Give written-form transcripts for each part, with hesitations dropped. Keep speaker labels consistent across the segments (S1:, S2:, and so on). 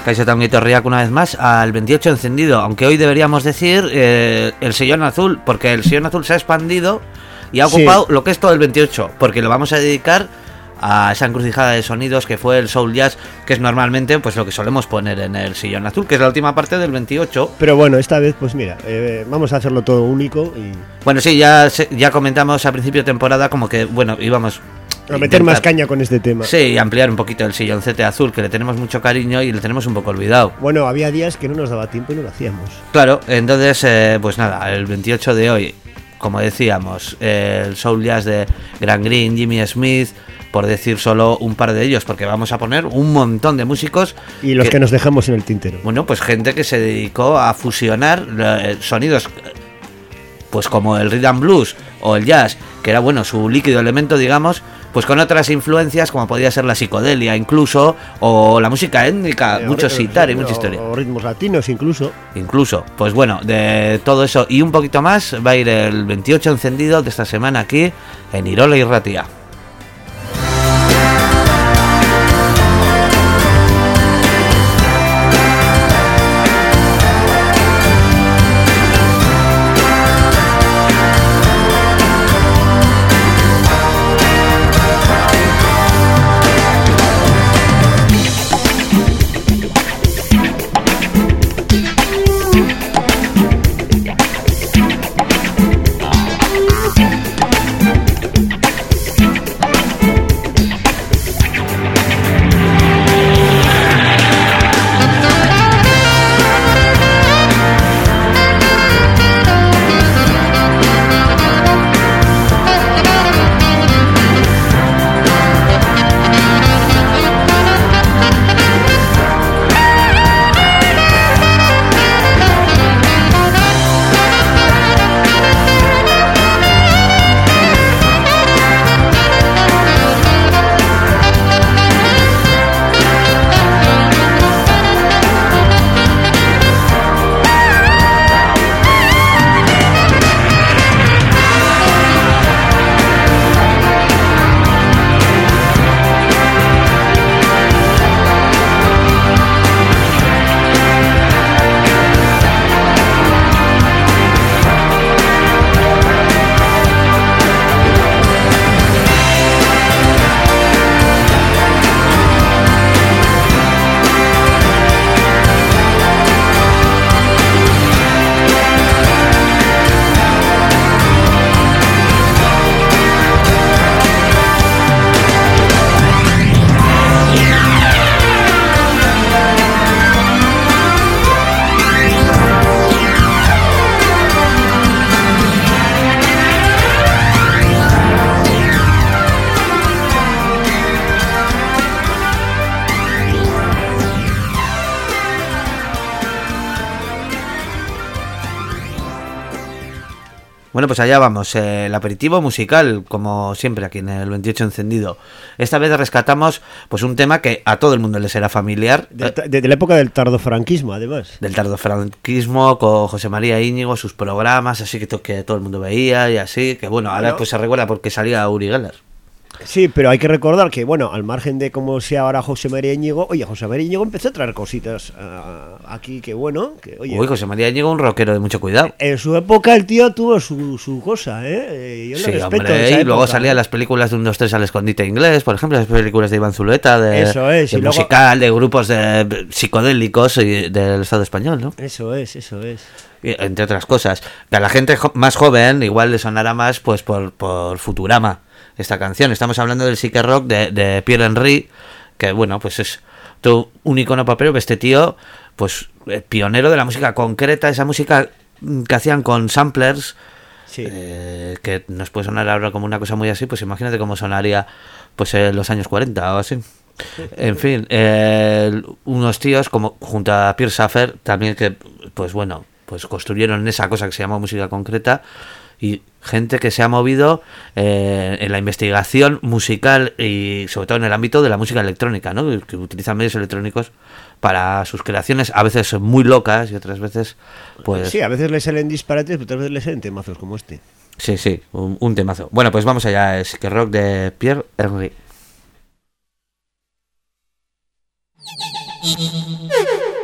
S1: Kaixo Tanguito Riak una vez más al 28 encendido, aunque hoy deberíamos decir el sillón azul, porque el sillón azul se ha expandido y ha ocupado lo que es todo el 28, porque lo vamos a dedicar a esa encrucijada de sonidos que fue el Soul Jazz, que es normalmente pues lo que solemos poner en el sillón azul, que es la última parte del 28.
S2: Pero bueno, esta vez pues mira, vamos a hacerlo todo único y...
S1: Bueno, sí, ya comentamos a principio de temporada como que, bueno, íbamos
S2: a meter más caña con este tema.
S1: Sí, y ampliar un poquito el silloncete azul, que le tenemos mucho cariño y le tenemos un poco olvidado.
S2: Bueno, había días que no nos daba tiempo y no lo hacíamos.
S1: Claro, entonces, pues nada, el 28 de hoy, como decíamos, el Soul Jazz de Grant Green, Jimmy Smith, por decir solo un par de ellos, porque vamos a poner un montón de músicos.
S2: Y los que nos dejamos en el tintero.
S1: Bueno, pues gente que se dedicó a fusionar sonidos, pues como el rhythm and blues o el jazz, que era, bueno, su líquido elemento, digamos, pues con otras influencias como podía ser la psicodelia incluso, o la música étnica, mucho sitar y mucha historia.
S2: O ritmos latinos incluso.
S1: Incluso, pues bueno, de todo eso y un poquito más va a ir el 28 encendido de esta semana aquí en Irola y Ratia. Bueno, pues allá vamos, el aperitivo musical, como siempre aquí en el 28 encendido. Esta vez rescatamos pues un tema que a todo el mundo le será familiar.
S2: De la época del tardofranquismo, además.
S1: Del tardofranquismo, con José María Íñigo, sus programas, así que todo el mundo veía y así, que bueno, ahora pues se recuerda porque salía Uri Geller.
S2: Sí, pero hay que recordar que, bueno, al margen de cómo sea ahora José María Íñigo, oye, José María Íñigo empezó a traer cositas aquí, que bueno, que oye...
S1: Uy, José María Íñigo, un rockero de mucho cuidado.
S2: En su época el tío tuvo su cosa, ¿eh? Yo
S1: sí,
S2: le respeto.
S1: Hombre, y luego salían las películas de 1, 2, 3 al escondite inglés, por ejemplo, las películas de Iván Zulueta,
S2: eso es,
S1: de musical, luego... de grupos de psicodélicos y del Estado español, ¿no?
S2: Eso es.
S1: Entre otras cosas. Que a la gente más joven igual le sonará más pues por Futurama esta canción. Estamos hablando del Psyche Rock de Pierre Henry, que bueno, pues es todo un icono papel, este tío, pues pionero de la música concreta, esa música que hacían con samplers, sí. Que nos puede sonar ahora como una cosa muy así, pues imagínate cómo sonaría pues en los años 40 o así. En fin, unos tíos como junto a Pierre Schaeffer también, que pues bueno, pues construyeron esa cosa que se llama música concreta, y gente que se ha movido en la investigación musical y sobre todo en el ámbito de la música electrónica, ¿no? Que utilizan medios electrónicos para sus creaciones, a veces muy locas y otras veces pues...
S2: Sí, a veces le salen disparates, pero otras veces le salen temazos como este.
S1: Sí, un temazo. Bueno, pues vamos allá, es que rock de Pierre Henry.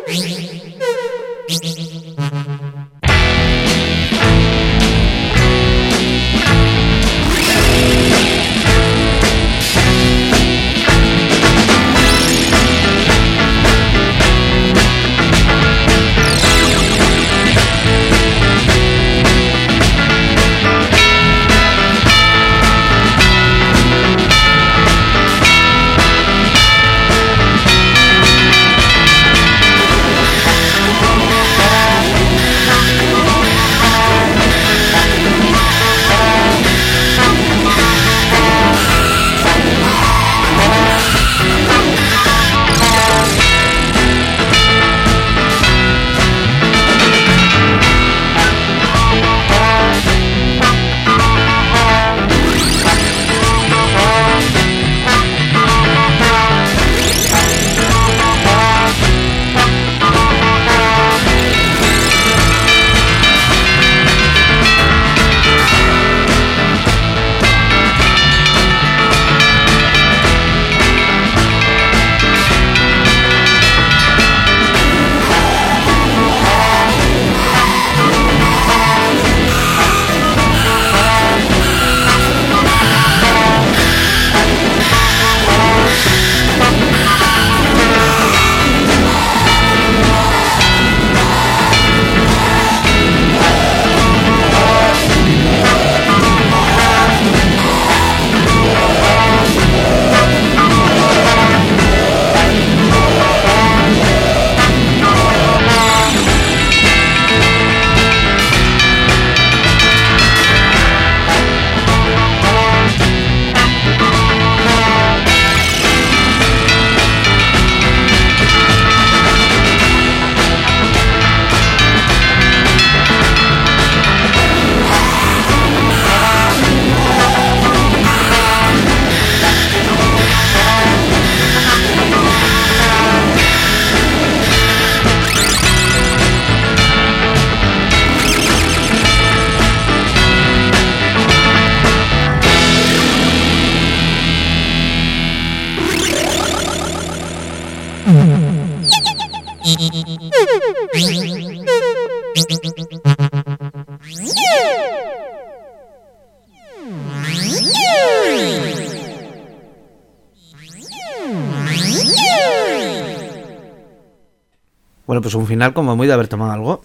S1: Bueno, pues un final como muy de haber tomado algo.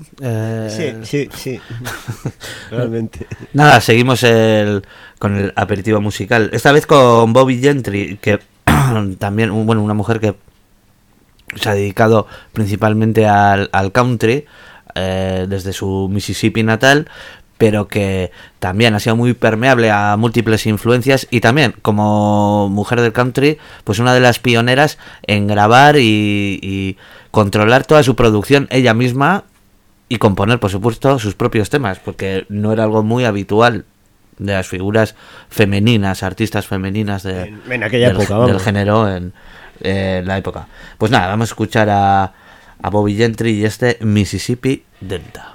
S2: Sí. Realmente.
S1: Nada, seguimos con el aperitivo musical. Esta vez con Bobbie Gentry, que también, bueno, una mujer que se ha dedicado principalmente al country desde su Mississippi natal, pero que también ha sido muy permeable a múltiples influencias y también, como mujer del country, pues una de las pioneras en grabar y controlar toda su producción ella misma y componer, por supuesto, sus propios temas, porque no era algo muy habitual de las figuras femeninas, artistas femeninas
S2: en aquella época,
S1: del género en la época. Pues nada, vamos a escuchar a Bobbie Gentry y este Mississippi Delta.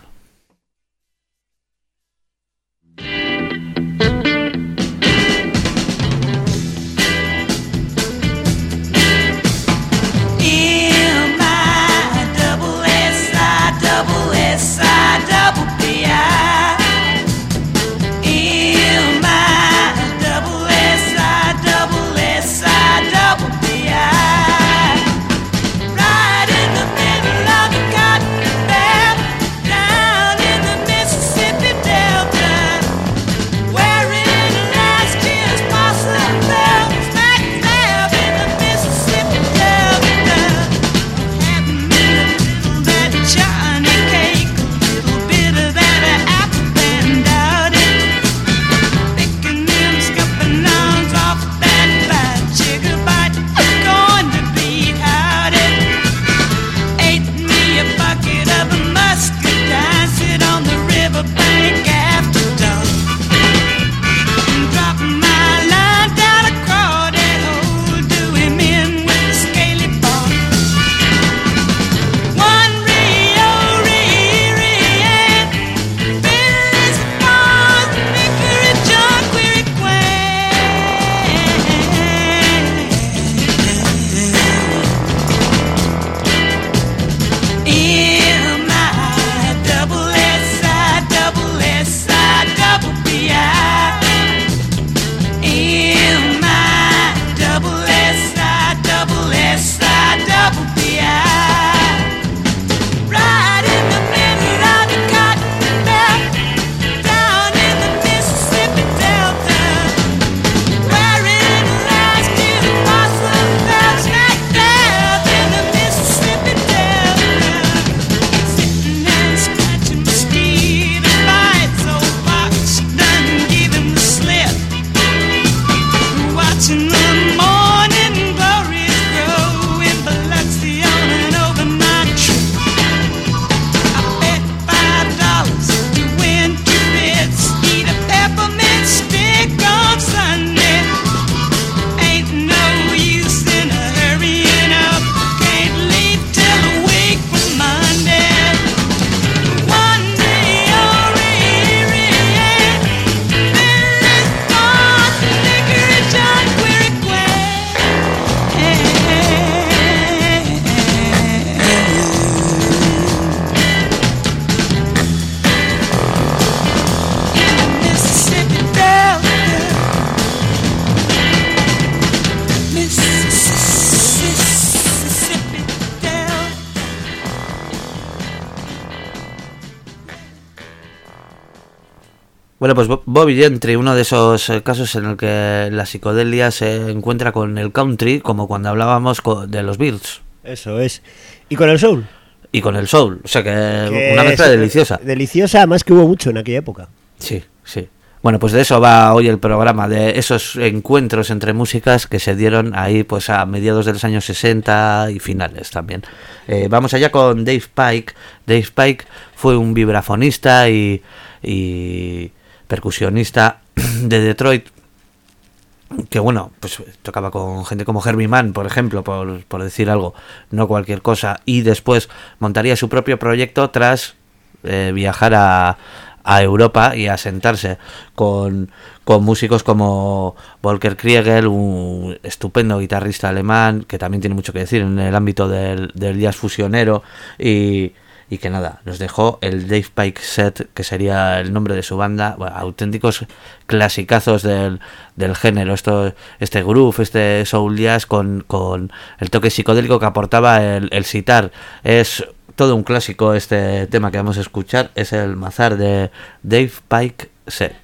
S3: Right in the middle of the cotton belt.
S1: Bueno, pues Bobby Gentry, uno de esos casos en el que la psicodelia se encuentra con el country, como cuando hablábamos de los Beatles.
S2: Eso es. ¿Y con el soul?
S1: Y con el soul, o sea que una mezcla deliciosa.
S2: Deliciosa, además que hubo mucho en aquella época.
S1: Sí, sí. Bueno, pues de eso va hoy el programa, de esos encuentros entre músicas que se dieron ahí pues a mediados de los años 60 y finales también. Vamos allá con Dave Pike. Dave Pike fue un vibrafonista y percusionista de Detroit, que bueno, pues tocaba con gente como Herbie Mann, por ejemplo, por decir algo, no cualquier cosa, y después montaría su propio proyecto tras viajar a Europa y asentarse con músicos como Volker Kriegel, un estupendo guitarrista alemán que también tiene mucho que decir en el ámbito del jazz fusionero, y que nada, nos dejó el Dave Pike Set, que sería el nombre de su banda. Bueno, auténticos clasicazos del género, este groove, este soul jazz con el toque psicodélico que aportaba el sitar. Es todo un clásico. Este tema que vamos a escuchar es el Mazar de Dave Pike Set.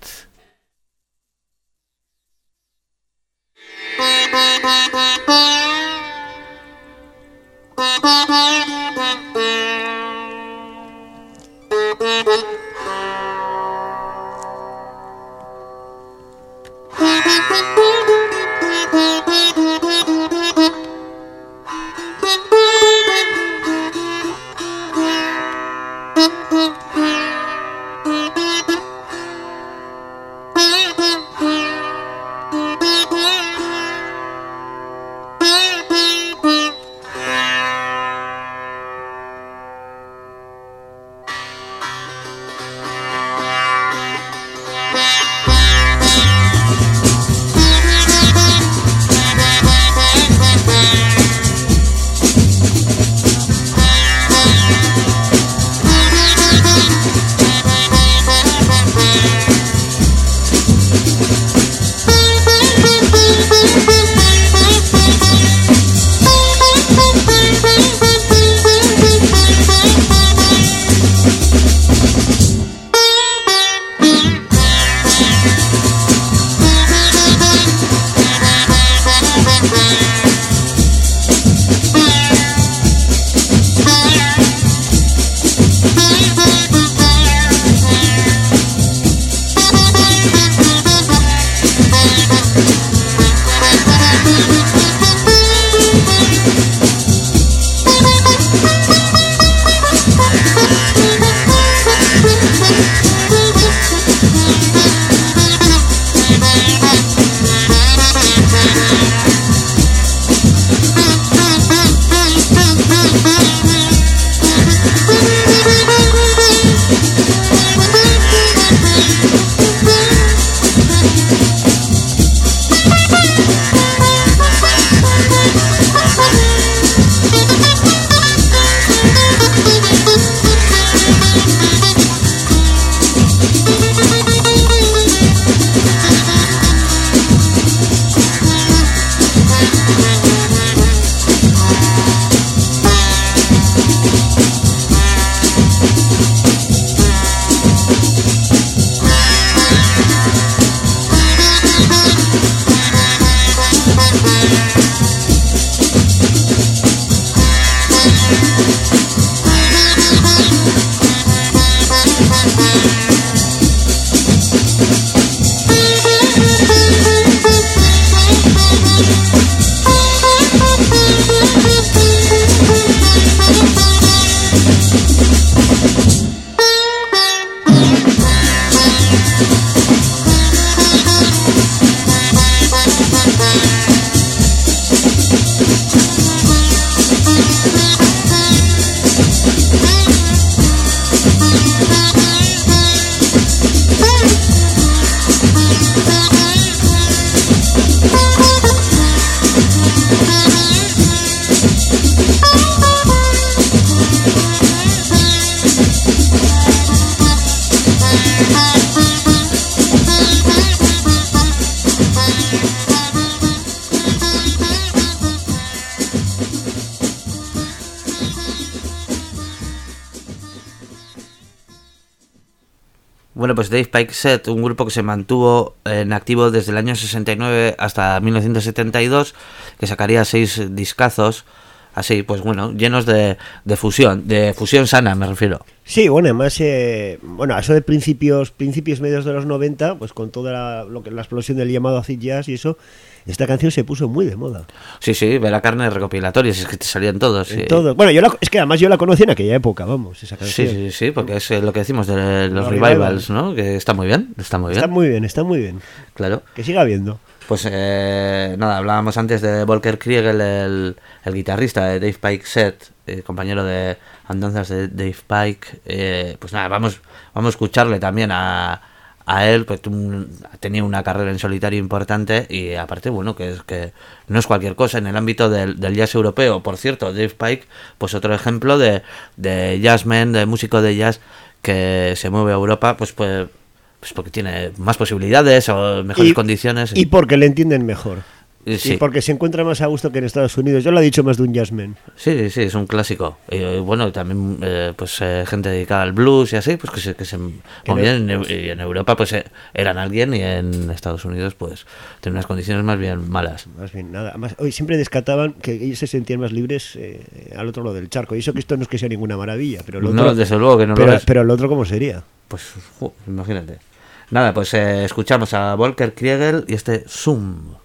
S1: Bueno, pues Dave Pike Set, un grupo que se mantuvo en activo desde el año 69 hasta 1972, que sacaría 6 discazos, así, pues bueno, llenos de fusión sana, me refiero.
S2: Sí, bueno, además, bueno, eso de principios medios de los 90, pues con toda la explosión del llamado acid jazz y eso, esta canción se puso muy de moda.
S1: Sí, ver la carne recopilatorias, es que te salían todos. Sí.
S2: Todo. Bueno, es que además yo la conocí en aquella época, vamos, esa canción.
S1: Sí, porque es lo que decimos de los revivals, ¿no? Que está muy bien.
S2: Está muy bien.
S1: Claro.
S2: Que siga habiendo.
S1: Pues nada, hablábamos antes de Volker Kriegel, el guitarrista de Dave Pike Set, compañero de andanzas de Dave Pike. Pues nada, vamos a escucharle también a él, pues tenía una carrera en solitario importante y aparte, bueno, que no es cualquier cosa en el ámbito del jazz europeo. Por cierto, Dave Pike, pues otro ejemplo de jazzman, de músico de jazz que se mueve a Europa, pues porque tiene más posibilidades o mejores condiciones.
S2: Y porque le entienden mejor.
S1: Sí.
S2: Y porque se encuentra más a gusto que en Estados Unidos. Yo lo he dicho más de un jazzman.
S1: Sí, es un clásico. Y bueno, también gente dedicada al blues y así, pues que se muy bien. Y en Europa pues eran alguien y en Estados Unidos pues tienen unas condiciones más bien malas.
S2: Más bien, nada. Más, hoy siempre descataban que ellos se sentían más libres al otro lado del charco. Y eso que esto no es que sea ninguna maravilla. Pero otro,
S1: no, desde luego que no lo es.
S2: Pero el otro, ¿cómo sería?
S1: Pues imagínate. Nada, pues escuchamos a Volker Kriegel y este Zoom.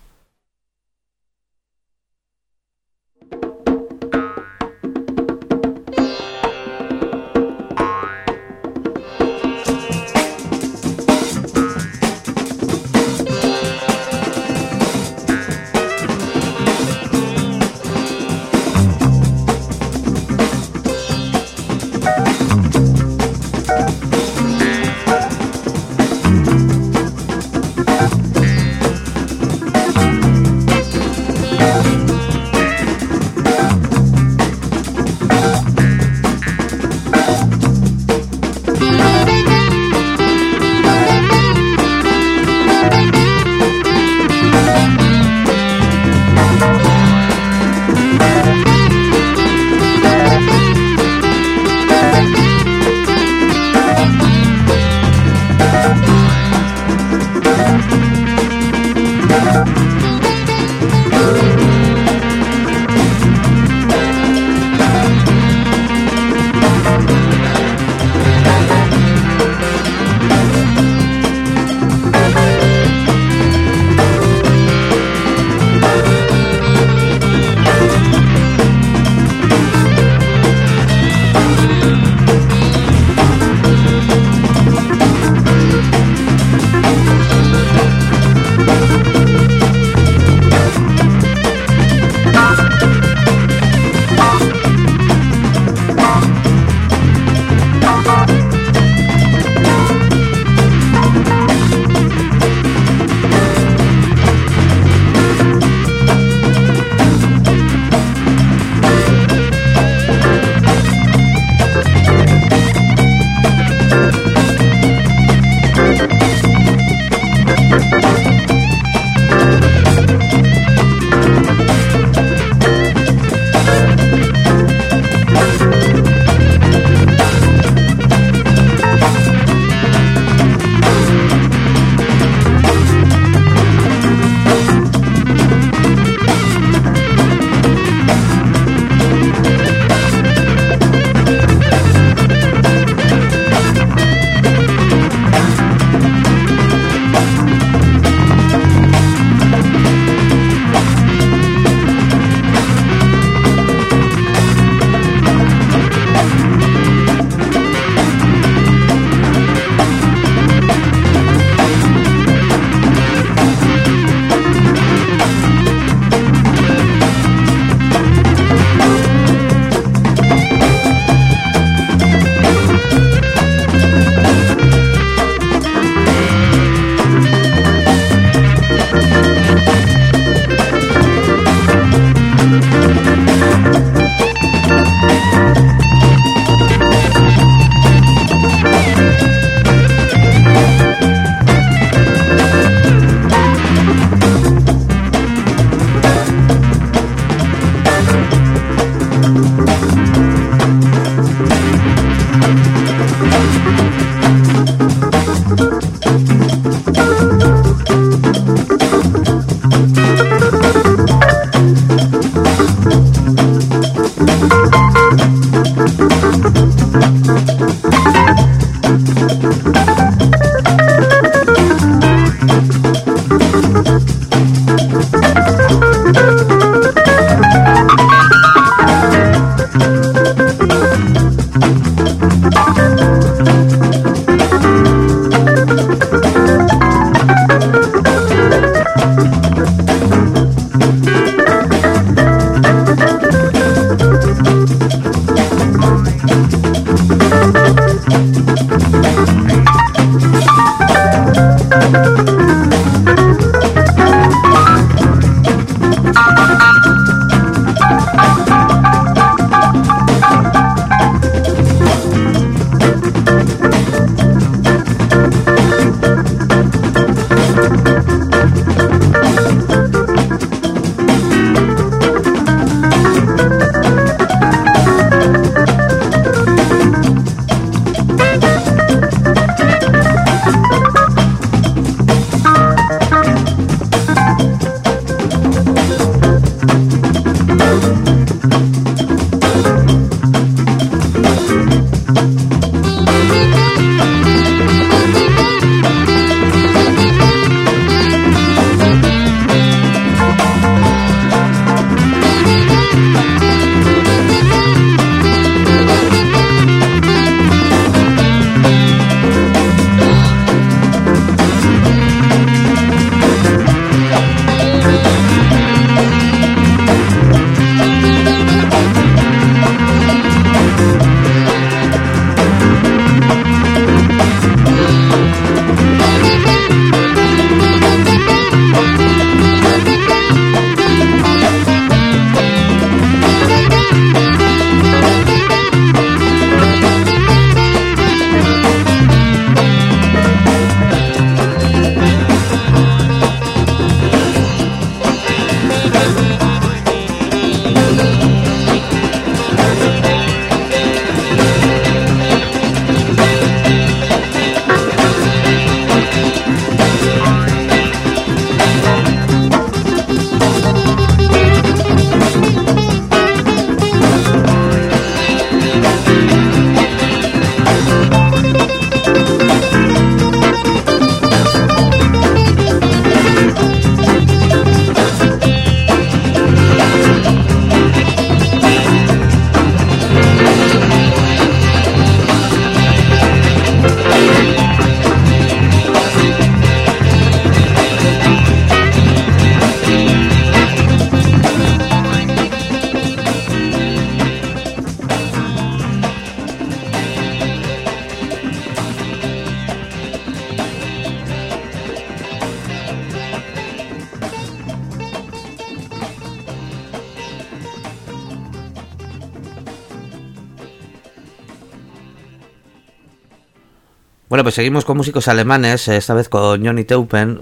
S1: Bueno, pues seguimos con músicos alemanes, esta vez con Johnny Teupen,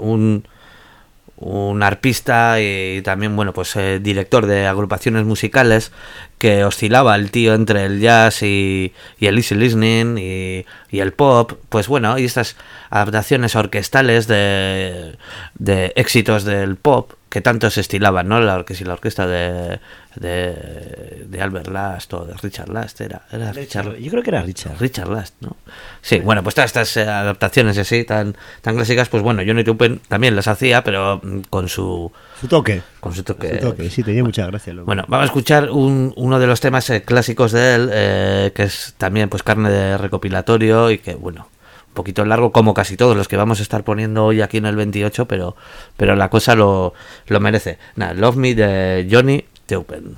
S1: un arpista y también, bueno, pues director de agrupaciones musicales, que oscilaba el tío entre el jazz y el easy listening y el pop. Pues bueno, y estas adaptaciones orquestales de éxitos del pop que tanto se estilaban, ¿no? La orquesta de Albert Last o de Richard Last era Richard,
S2: yo creo que era
S1: Richard Last, ¿no? Sí, bueno, pues todas estas adaptaciones así tan clásicas, pues bueno, Johnny Teupen también las hacía, pero con su
S2: toque.
S1: Con su toque,
S2: sí, tenía mucha gracia.
S1: Bueno, vamos a escuchar uno de los temas clásicos de él, que es también pues carne de recopilatorio y que, bueno, un poquito largo como casi todos los que vamos a estar poniendo hoy aquí en el 28, pero la cosa lo merece. Nada, Love Me de Johnny Teupen.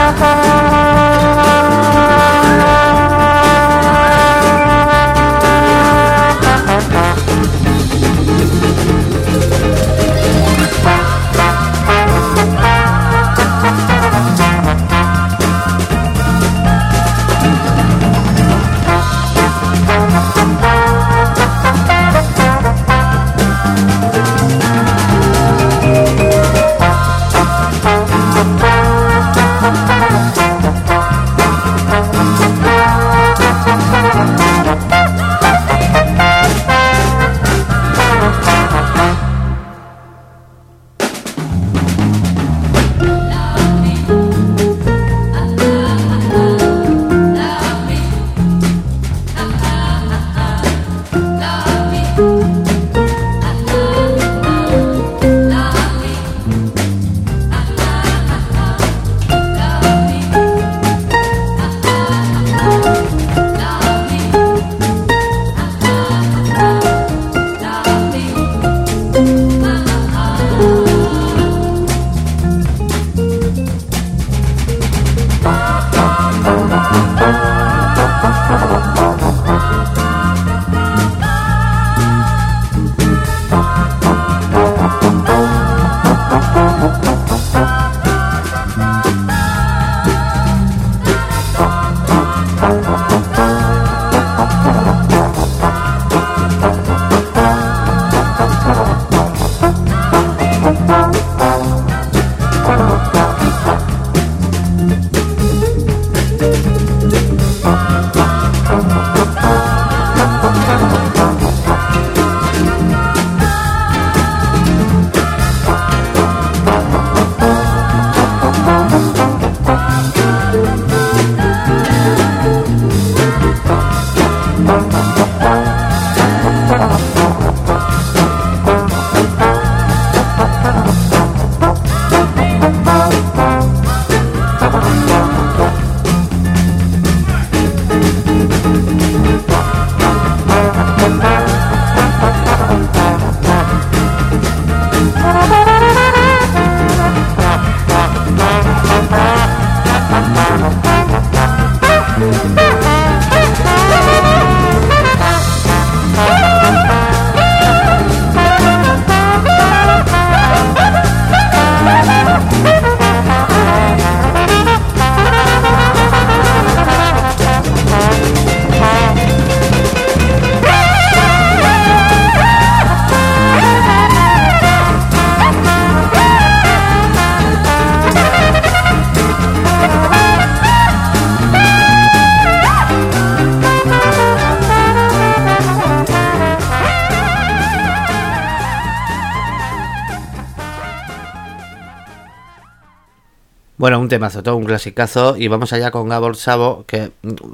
S1: Bueno, un temazo, todo un clasicazo. Y vamos allá con Gabor Szabo, que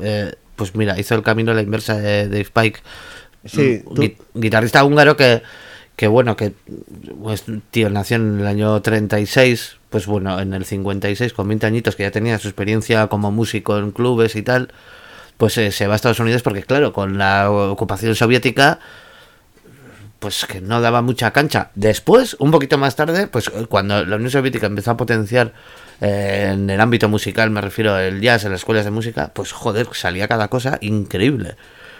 S1: pues mira, hizo el camino a la inversa de Dave Pike.
S2: Sí,
S1: guitarrista húngaro que bueno, que pues, tío, nació en el año 36, pues bueno, en el 56, con 20 añitos, que ya tenía su experiencia como músico en clubes y tal, pues se va a Estados Unidos porque claro, con la ocupación soviética, pues que no daba mucha cancha. Después, un poquito más tarde, pues cuando la Unión Soviética empezó a potenciar en el ámbito musical, me refiero al jazz, en las escuelas de música, pues joder, salía cada cosa increíble.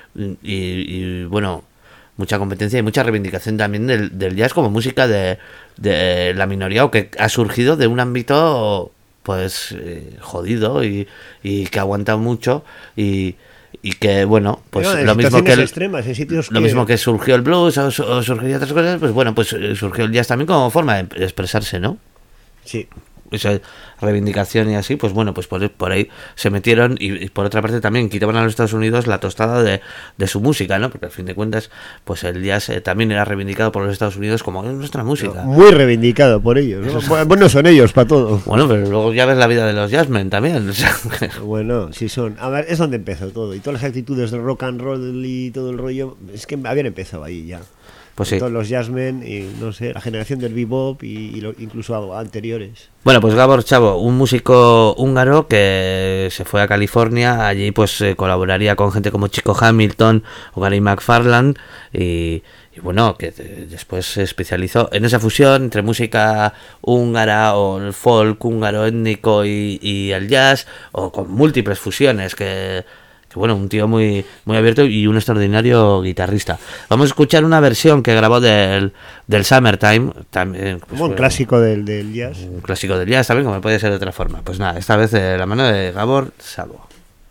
S1: Y bueno, mucha competencia y mucha reivindicación también del jazz como música de la minoría, o que ha surgido de un ámbito pues jodido y que aguanta mucho y que bueno, pues lo mismo que
S2: extremas, en sitios
S1: lo mismo que surgió el blues o surgiría otras cosas, pues bueno, pues surgió el jazz también como forma de expresarse, ¿no?
S2: Sí.
S1: Esa reivindicación y así, pues bueno, pues por ahí se metieron y por otra parte también quitaban a los Estados Unidos la tostada de su música, ¿no? Porque al fin de cuentas, pues el jazz también era reivindicado por los Estados Unidos como nuestra música.
S2: Muy reivindicado por ellos, ¿no? Bueno, son ellos para todo.
S1: Bueno, pero luego ya ves la vida de los jazzmen también. O sea,
S2: bueno, sí son. A ver, es donde empezó todo. Y todas las actitudes del rock and roll y todo el rollo, es que habían empezado ahí ya.
S1: Pues sí.
S2: Todos los jazzmen y no sé, la generación del bebop y incluso anteriores.
S1: Bueno, pues Gabor Szabo, un músico húngaro que se fue a California, allí pues colaboraría con gente como Chico Hamilton o Gary McFarland y bueno, que después se especializó en esa fusión entre música húngara o el folk húngaro étnico y el jazz, o con múltiples fusiones, que bueno, un tío muy, muy abierto y un extraordinario guitarrista. Vamos a escuchar una versión que grabó del Summertime, también, pues,
S2: Como un clásico del jazz.
S1: un clásico del jazz también, como puede ser de otra forma. Pues nada, esta vez de la mano de Gabor Szabo.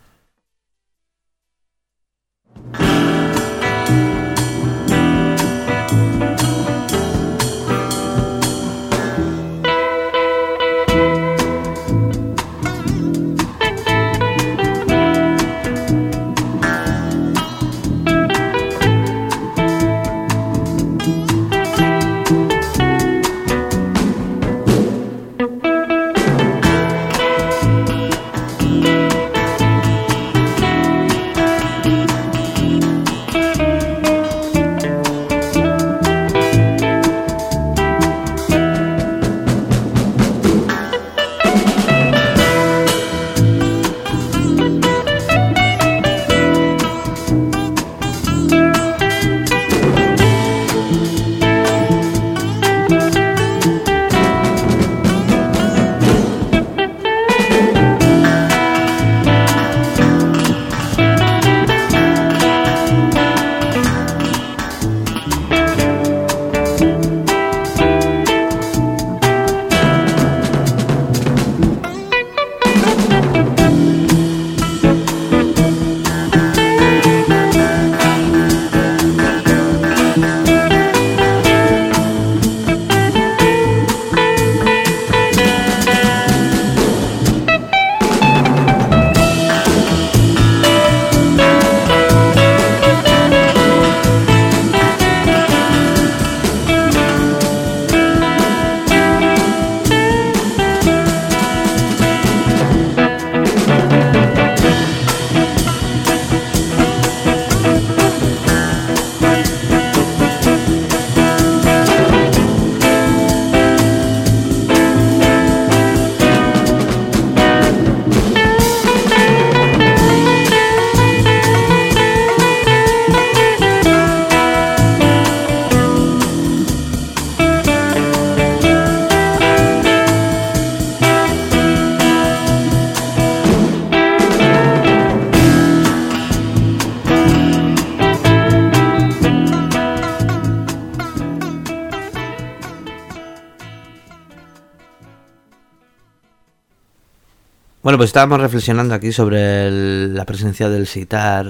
S1: Bueno, pues estábamos reflexionando aquí sobre la presencia del sitar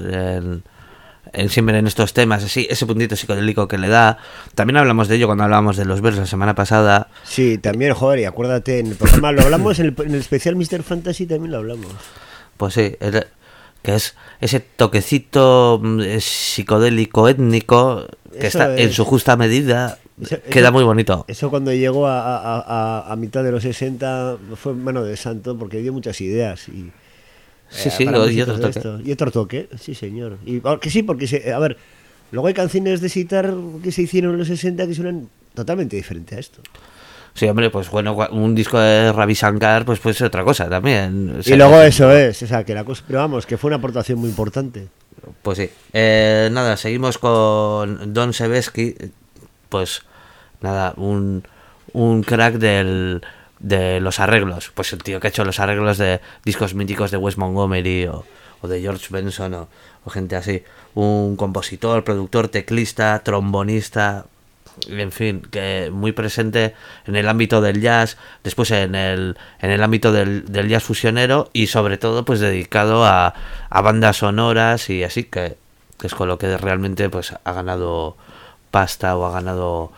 S1: siempre en estos temas, así, ese puntito psicodélico que le da. También hablamos de ello cuando hablábamos de los versos la semana pasada.
S2: Sí, también, joder, y acuérdate, en el programa lo hablamos, en el especial Mr. Fantasy también lo hablamos.
S1: Pues sí, que es ese toquecito psicodélico étnico que
S2: Eso
S1: está
S2: es.
S1: en su justa medida. Queda muy bonito.
S2: Eso cuando llegó a mitad de los 60 fue mano de santo porque dio muchas ideas.
S1: Sí, sí,
S2: para
S1: y otro
S2: músicos de
S1: toque.
S2: esto. Y otro toque, sí señor. Y que sí, porque, a ver, luego hay canciones de sitar que se hicieron en los 60 que suenan totalmente diferente a esto.
S1: Sí, hombre, pues bueno, un disco de Ravi Shankar pues puede ser otra cosa también. O sea,
S2: Y luego eso es, o sea, que la cosa, pero vamos, que fue una aportación muy importante.
S1: Pues sí. Nada, seguimos con Don Sebesky. Pues nada, un crack de los arreglos. Pues el tío que ha hecho los arreglos de discos míticos de Wes Montgomery o de George Benson o gente así. Un compositor, productor, teclista, trombonista, en fin, que muy presente en el ámbito del jazz, después en el ámbito del jazz fusionero y sobre todo pues dedicado a bandas sonoras y así, que es con lo que realmente pues ha ganado pasta o ha ganado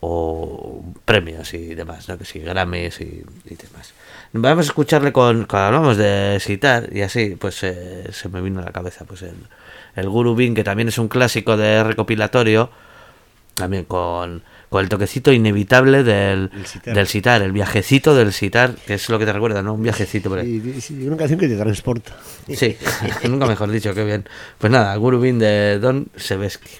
S1: o premios y demás, ¿no? Que sí, Grammys y demás. Vamos a escucharle cuando hablamos de sitar y así, pues se me vino a la cabeza pues el Guru Bean, que también es un clásico de recopilatorio, también con el toquecito inevitable del sitar, el viajecito del sitar, que es lo que te recuerda, ¿no? Un viajecito por ahí.
S2: Sí, una canción que te transporta.
S1: Sí, nunca mejor dicho, qué bien. Pues nada, Guru Bean de Don Sebesky.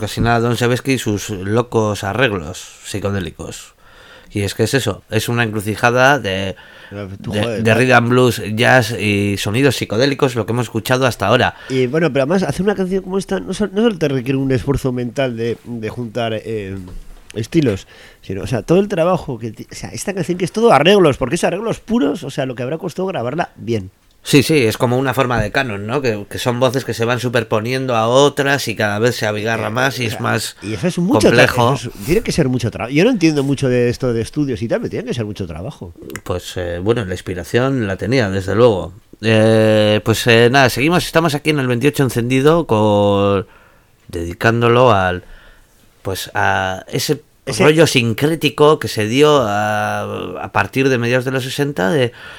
S1: casi nada Don Sebesky y sus locos arreglos psicodélicos. Y es que es eso, es una encrucijada de rhythm and blues, jazz y sonidos psicodélicos, lo que hemos escuchado hasta ahora.
S2: Y bueno, pero además hacer una canción como esta no solo te requiere un esfuerzo mental de juntar estilos, sino, o sea, todo el trabajo o sea, esta canción que es todo arreglos, porque es arreglos puros, o sea, lo que habrá costado grabarla bien.
S1: Sí, es como una forma de canon, ¿no? Que son voces que se van superponiendo a otras y cada vez se abigarra más y es más
S2: y eso es mucho
S1: complejo.
S2: Tiene que ser mucho trabajo. Yo no entiendo mucho de esto de estudios y tal, pero tiene que ser mucho trabajo.
S1: Pues bueno, la inspiración la tenía, desde luego. Nada, seguimos, estamos aquí en el 28 encendido dedicándolo a ese rollo sincrético que se dio a partir de mediados de los 60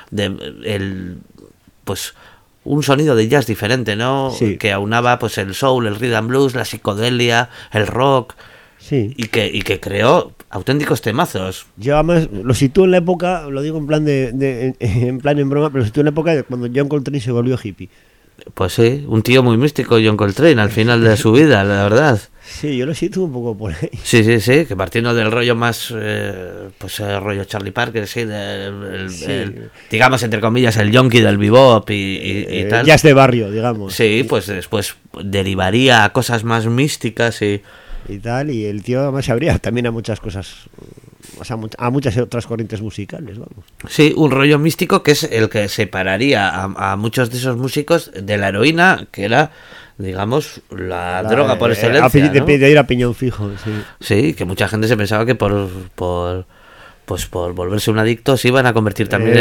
S1: pues un sonido de jazz diferente, ¿no?
S2: Sí.
S1: Que aunaba pues el soul, el rhythm and blues, la psicodelia, el rock.
S2: Sí.
S1: Y que creó auténticos temazos.
S2: Yo además lo sitúo en la época, lo digo en plan en broma, pero lo sitúo en la época de cuando John Coltrane se volvió hippie.
S1: Pues sí, un tío muy místico, John Coltrane, al final de su vida, la verdad.
S2: Sí, yo lo siento un poco por ahí.
S1: Sí, que partiendo del rollo más, rollo Charlie Parker, sí, digamos, entre comillas, el yonki del bebop y tal.
S2: Jazz de barrio, digamos.
S1: Sí, pues después derivaría a cosas más místicas y
S2: tal, y el tío además se abría también a muchas cosas, o sea, a muchas otras corrientes musicales, vamos.
S1: Sí, un rollo místico que es el que separaría a muchos de esos músicos de la heroína, que era, digamos, la droga por excelencia, ¿no?
S2: De ir a piñón fijo, sí.
S1: Sí, que mucha gente se pensaba que por volverse un adicto se iban a convertir también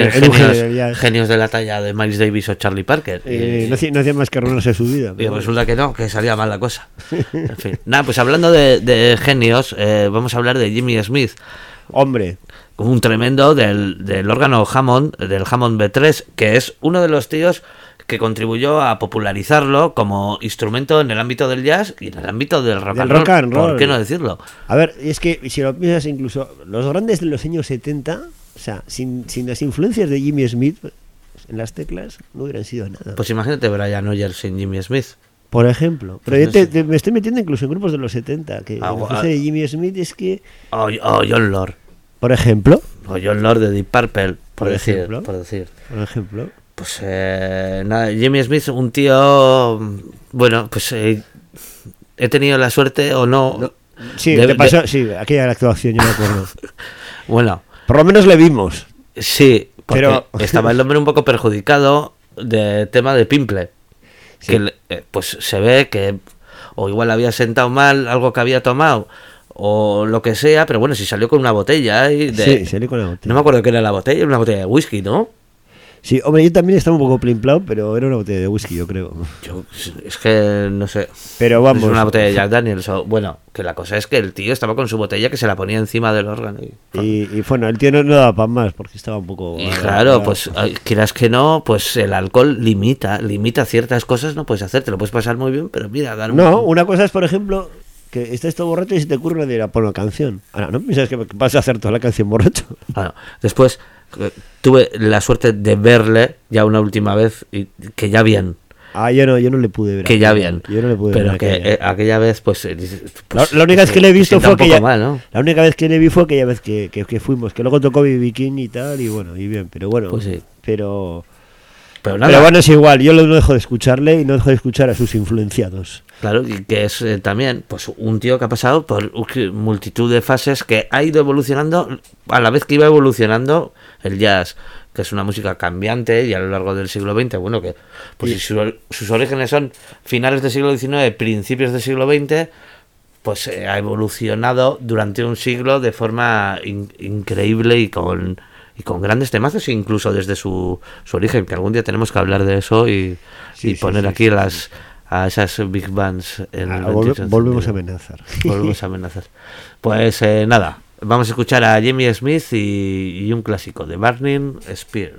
S1: en genios de la talla de Miles Davis o Charlie Parker.
S2: No hacía más que arruinarse su vida.
S1: Y resulta que no, que salía mal la cosa. En fin. Nada, pues hablando de genios, vamos a hablar de Jimmy Smith.
S2: Hombre.
S1: Un tremendo del órgano Hammond, del Hammond B3, que es uno de los tíos que contribuyó a popularizarlo como instrumento en el ámbito del jazz y en el ámbito del rock and roll. ¿Por qué no decirlo?
S2: A ver, es que si lo piensas, incluso los grandes de los años 70, o sea, sin las influencias de Jimmy Smith en las teclas, no hubieran sido nada.
S1: Pues imagínate Brian Hoyer sin Jimmy Smith.
S2: Por ejemplo. Pero pues yo me estoy metiendo incluso en grupos de los 70, que la influencia de Jimmy Smith es que...
S1: John Lord.
S2: Por ejemplo.
S1: O John Lord de Deep Purple, por decir.
S2: Por ejemplo.
S1: Pues nada, Jimmy Smith, un tío, bueno, pues he tenido la suerte o no.
S2: Sí, sí, aquella actuación, yo me acuerdo.
S1: Bueno.
S2: Por lo menos le vimos.
S1: Sí, porque estaba el hombre un poco perjudicado de tema de pimple. Sí. Que pues se ve que o igual había sentado mal algo que había tomado o lo que sea, pero bueno, si salió con una botella.
S2: Sí, salió con una botella.
S1: No me acuerdo qué era la botella, una botella de whisky, ¿no?
S2: Sí, hombre, yo también estaba un poco plimplado, pero era una botella de whisky, yo creo.
S1: Es que no sé.
S2: Pero vamos.
S1: Es una botella de Jack Daniels. Bueno, que la cosa es que el tío estaba con su botella que se la ponía encima del órgano.
S2: Y bueno, el tío no daba pan más porque estaba un poco.
S1: Y claro, pues quieras que no, pues el alcohol limita ciertas cosas, no puedes hacer, te lo puedes pasar muy bien, pero mira,
S2: No, una cosa es, por ejemplo, que estés todo borracho y se te ocurre una idea, pon una canción. Ahora, ¿no piensas que vas a hacer toda la canción borracho?
S1: Bueno, después tuve la suerte de verle ya una última vez y que ya bien.
S2: Yo no le pude ver.
S1: Que ya bien.
S2: Yo no le pude
S1: pero
S2: ver.
S1: Que aquella vez, pues
S2: la única vez que le he visto fue aquella.
S1: Mal, ¿no?
S2: La única vez que le vi fue aquella vez que fuimos, que luego tocó B.B. King y tal, y bueno, y bien, pero bueno.
S1: Pues sí.
S2: Pero
S1: nada.
S2: Bueno, es igual, yo no dejo de escucharle y no dejo de escuchar a sus influenciados.
S1: Claro, y que es también pues un tío que ha pasado por multitud de fases, que ha ido evolucionando a la vez que iba evolucionando el jazz, que es una música cambiante y a lo largo del siglo XX, bueno, que pues si sus orígenes son finales del siglo XIX, principios del siglo XX, pues ha evolucionado durante un siglo de forma increíble y con grandes temazos, incluso desde su origen, que algún día tenemos que hablar de eso y poner aquí a esas big bands en el 28.
S2: Volvemos a amenazar.
S1: Volvemos a amenazar. Pues nada, vamos a escuchar a Jimmy Smith y un clásico de Burning Spear.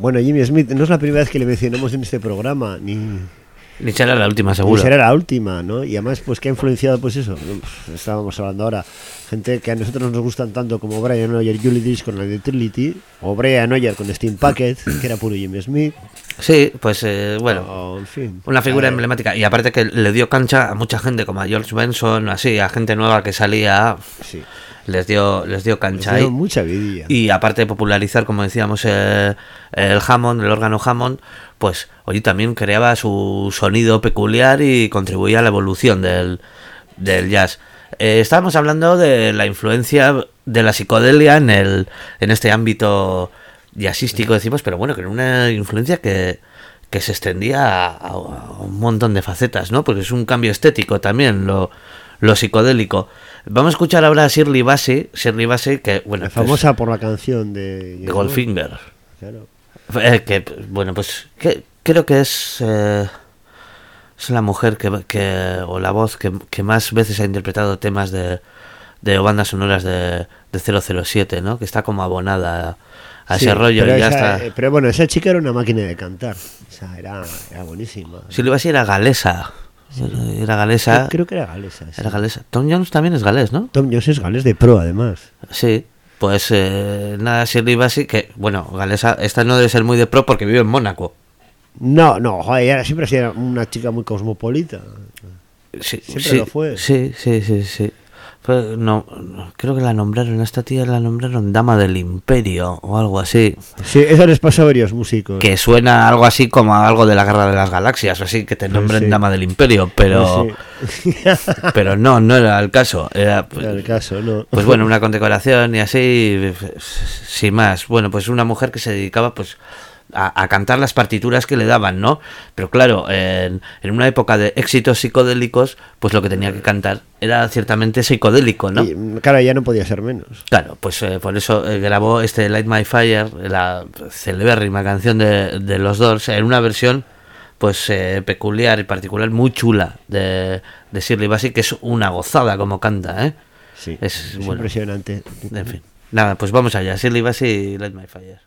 S2: Bueno, Jimmy Smith no es la primera vez que le mencionamos en este programa,
S1: Ni será la última,
S2: ni
S1: seguro.
S2: será la última, ¿no? Y además, pues que ha influenciado, pues eso, estábamos hablando ahora, gente que a nosotros nos gustan tanto como Brian Hoyer, Julie Driss con la de Trinity, o Brian Hoyer con Steam Packet, que era puro Jimmy Smith.
S1: Sí, pues bueno,
S2: En fin.
S1: una figura emblemática. Y aparte que le dio cancha a mucha gente, como a George Benson, así, a gente nueva que salía,
S2: Sí.
S1: les dio cancha
S2: Les dio
S1: ahí.
S2: mucha vidilla.
S1: Y aparte de popularizar, como decíamos, el Hammond, el órgano Hammond, pues oye, también creaba su sonido peculiar y contribuía a la evolución del jazz. Estábamos hablando de la influencia de la psicodelia en este ámbito jazzístico, decimos, pero bueno, que era una influencia que se extendía a un montón de facetas, ¿no? Porque es un cambio estético también, lo psicodélico. Vamos a escuchar ahora a Shirley Bassey, que bueno,
S2: La famosa por la canción de
S1: Goldfinger.
S2: Claro.
S1: Que bueno, pues creo que es la mujer o la voz que más veces ha interpretado temas de bandas sonoras de 007, ¿no? Que está como abonada a ese rollo
S2: pero
S1: y ya está.
S2: Pero bueno, esa chica era una máquina de cantar. O sea, era buenísima.
S1: Shirley Bassey era galesa. Era galesa.
S2: Creo que era galesa. Sí.
S1: Era galesa. Tom Jones también es galés, ¿no?
S2: Tom Jones es galés de pro, además.
S1: Sí. Pues nada, Shirley Bassey, que bueno, galesa, esta no debe ser muy de pro porque vive en Mónaco.
S2: No, joder, ella siempre ha sido una chica muy cosmopolita.
S1: Sí,
S2: Siempre lo fue.
S1: Sí. No, creo que a esta tía la nombraron Dama del Imperio o algo así.
S2: Sí, eso les pasa a varios músicos.
S1: Que suena algo así como a algo de la Guerra de las Galaxias, o así, que te nombren
S2: Sí.
S1: Dama del Imperio, pero
S2: Sí.
S1: pero no era el caso. Era
S2: el caso, ¿no?
S1: pues bueno, una condecoración y así, sin más. Bueno, pues una mujer que se dedicaba pues a cantar las partituras que le daban, ¿no? Pero claro, en una época de éxitos psicodélicos, pues lo que tenía que cantar era ciertamente psicodélico, ¿no?
S2: Y, claro, ya no podía ser menos.
S1: Claro, pues por eso grabó este Light My Fire, la celebérrima canción de los Doors, en una versión pues peculiar y particular, muy chula de Shirley Bassey, que es una gozada como canta, ¿eh?
S2: Sí,
S1: Es bueno,
S2: impresionante.
S1: en fin. Nada, pues vamos allá, Shirley Bassey, Light My Fire.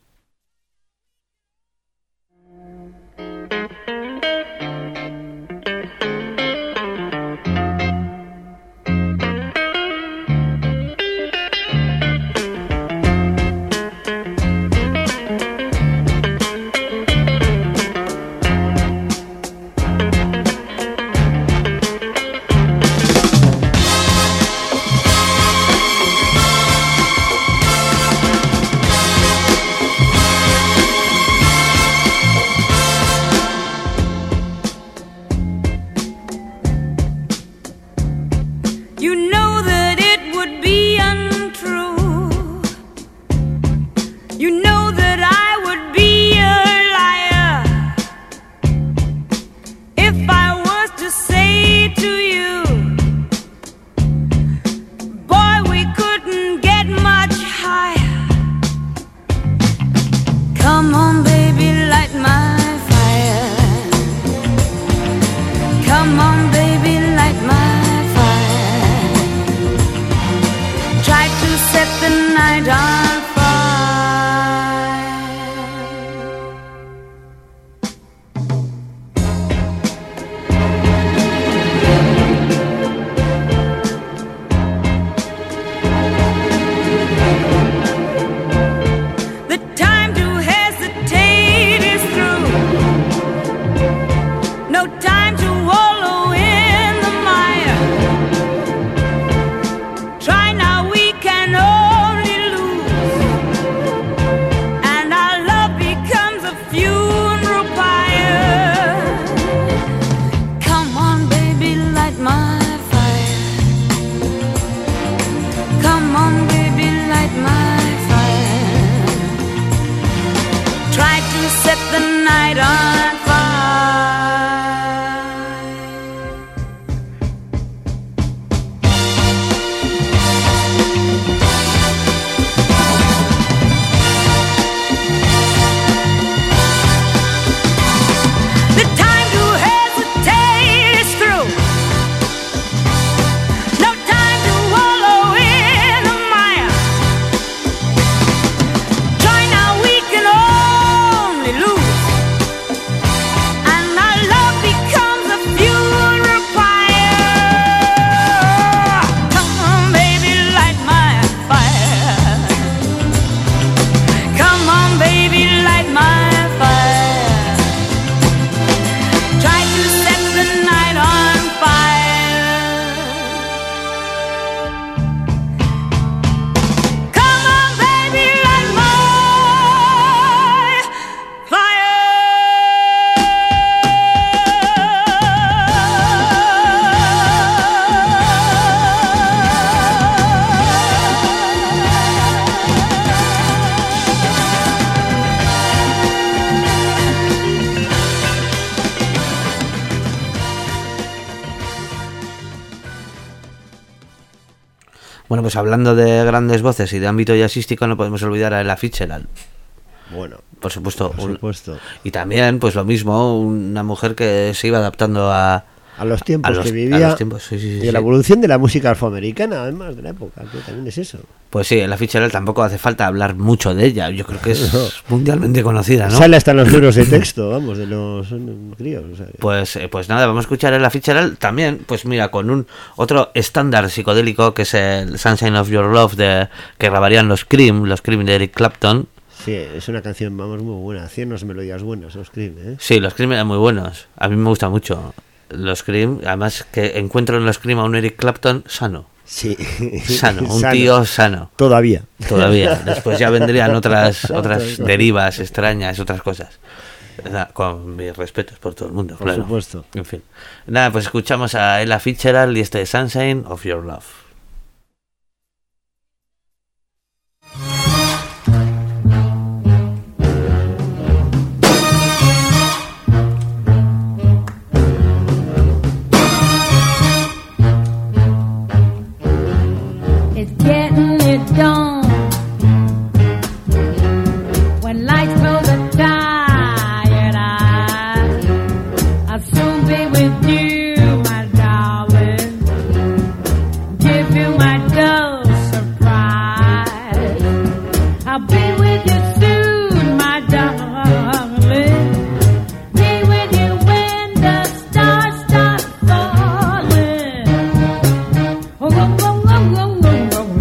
S1: Bueno, pues hablando de grandes voces y de ámbito jazzístico, no podemos olvidar a Ella Fitzgerald.
S2: Bueno,
S1: Por supuesto.
S2: por supuesto.
S1: Y también, pues lo mismo, una mujer que se iba adaptando a
S2: los tiempos que
S1: a
S2: vivía
S1: los tiempos, sí,
S2: y a la evolución de la música afroamericana, además de la época, que también es eso.
S1: Pues sí, Ella Fitzgerald tampoco hace falta hablar mucho de ella. Yo creo que es mundialmente conocida, ¿no?
S2: Sale hasta en los libros de texto, vamos, de los críos. O sea,
S1: Pues nada, vamos a escuchar a Ella Fitzgerald también, pues mira, con un otro estándar psicodélico que es el Sunshine of Your Love que grabarían los Cream de Eric Clapton.
S2: sí, es una canción, vamos, muy buena. Hacían unas melodías buenas, los Cream, ¿eh?
S1: Sí, los Cream eran muy buenos. A mí me gusta mucho los Cream. Además que encuentro en los Cream a un Eric Clapton sano.
S2: Sí.
S1: Sano, un tío sano.
S2: Todavía.
S1: Después ya vendrían otras derivas extrañas, otras cosas. Con mis respetos por todo el mundo,
S2: Por
S1: claro.
S2: supuesto.
S1: En fin. Nada, pues escuchamos a Ella Fitzgerald y este Sunshine of Your Love.
S3: It's getting it done. When lights close the tired eyes, I'll soon be with you, my darling. Give you my dose surprise. I'll be with you soon, my darling. Be with you when the stars start falling. Oh, oh, oh, oh, oh, oh, oh.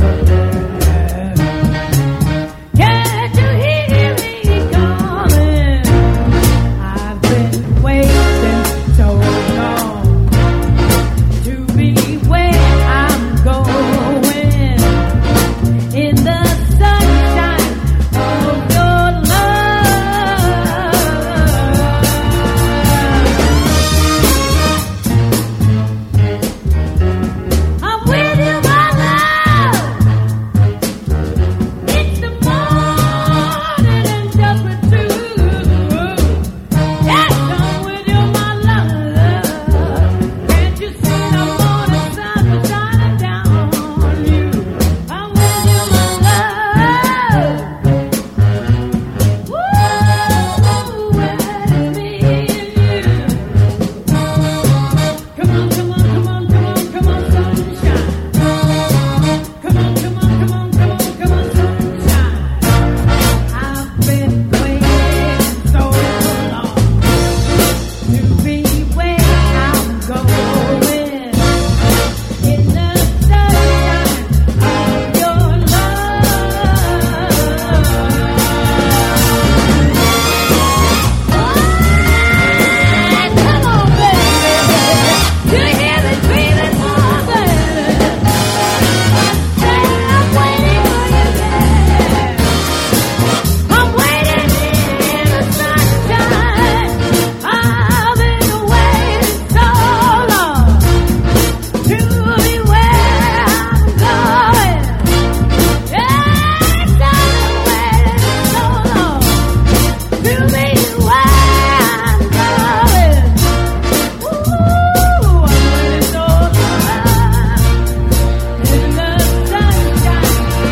S3: Can't you hear me calling? I've been waiting so long to be where I'm going in the sunshine of your love. I'm with you, my love. It's the morning and just with two. Yes, I'm with you, my love. Can't you see the morning sun is shining down on you? I'm with you, my love. Woo, it's me and you. Come on, come on, come on, come on, come on, sunshine. Come on, come on, come on, come on, come on, sunshine. I've been waiting so long to be where I'm going in the sunshine of your love. Come on, baby. Do you hear me screaming for baby? I'm waiting for you there. I'm waiting in the sunshine. I've been waiting so long to be where I'm going. Yes, I've been waiting so long to be where I'm going. Ooh, I'm waiting so long in the sunshine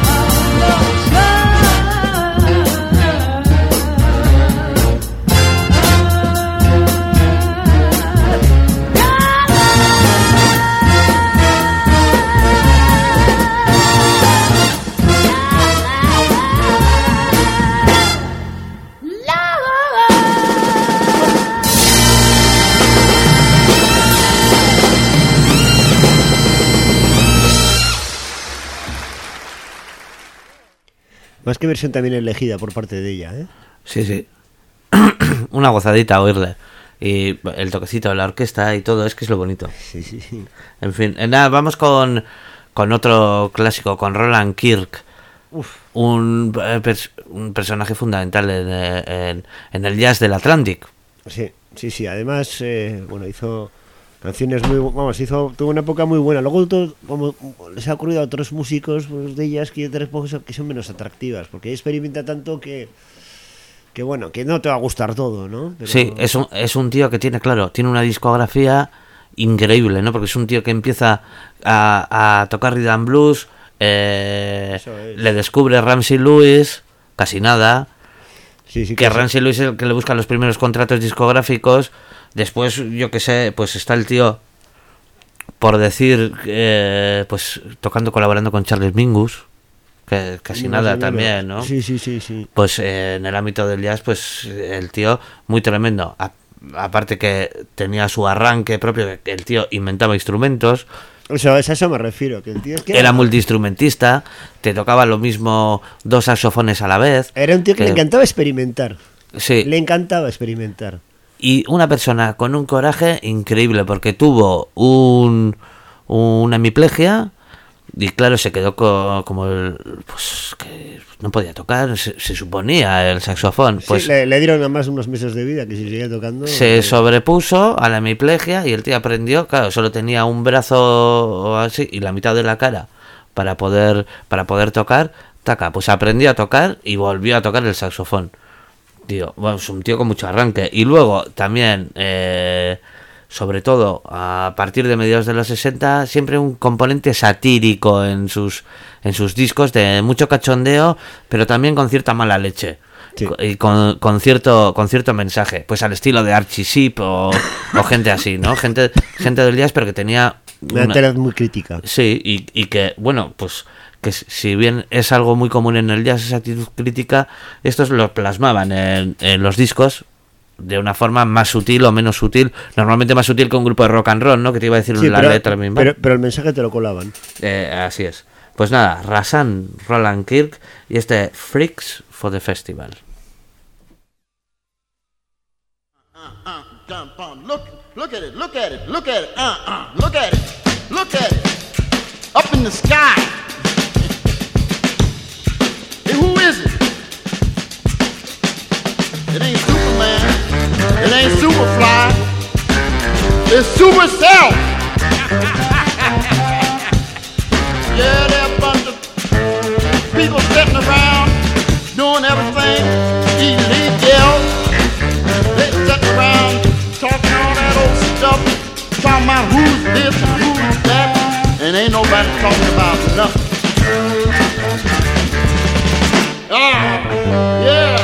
S2: Más que versión también elegida por parte de ella, ¿eh?
S1: Sí, sí. Una gozadita oírle. Y el toquecito de la orquesta y todo, es que es lo bonito.
S2: Sí, sí, sí.
S1: En fin, nada, vamos con otro clásico, con Roland Kirk. Un personaje fundamental en el jazz del Atlantic.
S2: Sí, sí, sí. Además, bueno, hizo canciones muy, vamos, tuvo una época muy buena. Luego como les ha ocurrido a otros músicos, pues, de ellas que son menos atractivas, porque ella experimenta tanto que bueno, que no te va a gustar todo, ¿no? Pero...
S1: Sí, es un tío que tiene una discografía increíble, ¿no? Porque es un tío que empieza a tocar rhythm and blues
S2: Eso es.
S1: le descubre Ramsey Lewis, casi nada.
S2: Sí, sí,
S1: Que
S2: casi.
S1: Ramsey Lewis es el que le busca los primeros contratos discográficos. Después, yo que sé, pues está el tío, por decir, pues tocando, colaborando con Charles Mingus, que casi
S2: Unos
S1: nada
S2: señores.
S1: también, ¿no?
S2: Sí, sí, sí, sí.
S1: Pues en el ámbito del jazz, pues el tío muy tremendo. Aparte que tenía su arranque propio, que el tío inventaba instrumentos,
S2: O sea, a eso me refiero, que el tío es que
S1: era multiinstrumentista, te tocaba lo mismo 2 saxofones a la vez.
S2: era un tío que le encantaba experimentar.
S1: Sí,
S2: Le encantaba experimentar.
S1: y una persona con un coraje increíble, porque tuvo una hemiplegia y claro, se quedó como pues que no podía tocar, se suponía el saxofón, pues
S2: Sí, le dieron nada más unos meses de vida, que si seguía tocando...
S1: se sobrepuso a la hemiplegia y el tío aprendió, claro, solo tenía un brazo así y la mitad de la cara para poder tocar, taca, pues aprendió a tocar y volvió a tocar el saxofón. Tío, bueno, es un tío con mucho arranque. Y luego también, sobre todo a partir de mediados de los 60, siempre un componente satírico en sus discos, de mucho cachondeo, pero también con cierta mala leche.
S2: Sí.
S1: Y con cierto mensaje, pues al estilo de Archie Shepp o gente así, ¿no? Gente del jazz, pero que tenía
S2: Una tela muy crítica.
S1: sí, y que, bueno, pues que si bien es algo muy común en el jazz esa actitud crítica, estos lo plasmaban en los discos de una forma más sutil o menos sutil, normalmente más sutil que un grupo de rock and roll, ¿no? Que te iba a decir
S2: Sí,
S1: la letra misma.
S2: pero el mensaje te lo colaban.
S1: Así es. Pues nada, Rasan Roland Kirk y este Freaks for the Festival.
S4: Look at it, look at it, look at it, look at it, look at it, up in the sky. Hey, who is it? It ain't Superman, it ain't Superfly, it's Supercell. Yeah, there are a bunch of people sitting around doing everything illegal. They sitting around talking all that old stuff, talking about who's this and who's that, and ain't nobody talking about nothing. Yeah.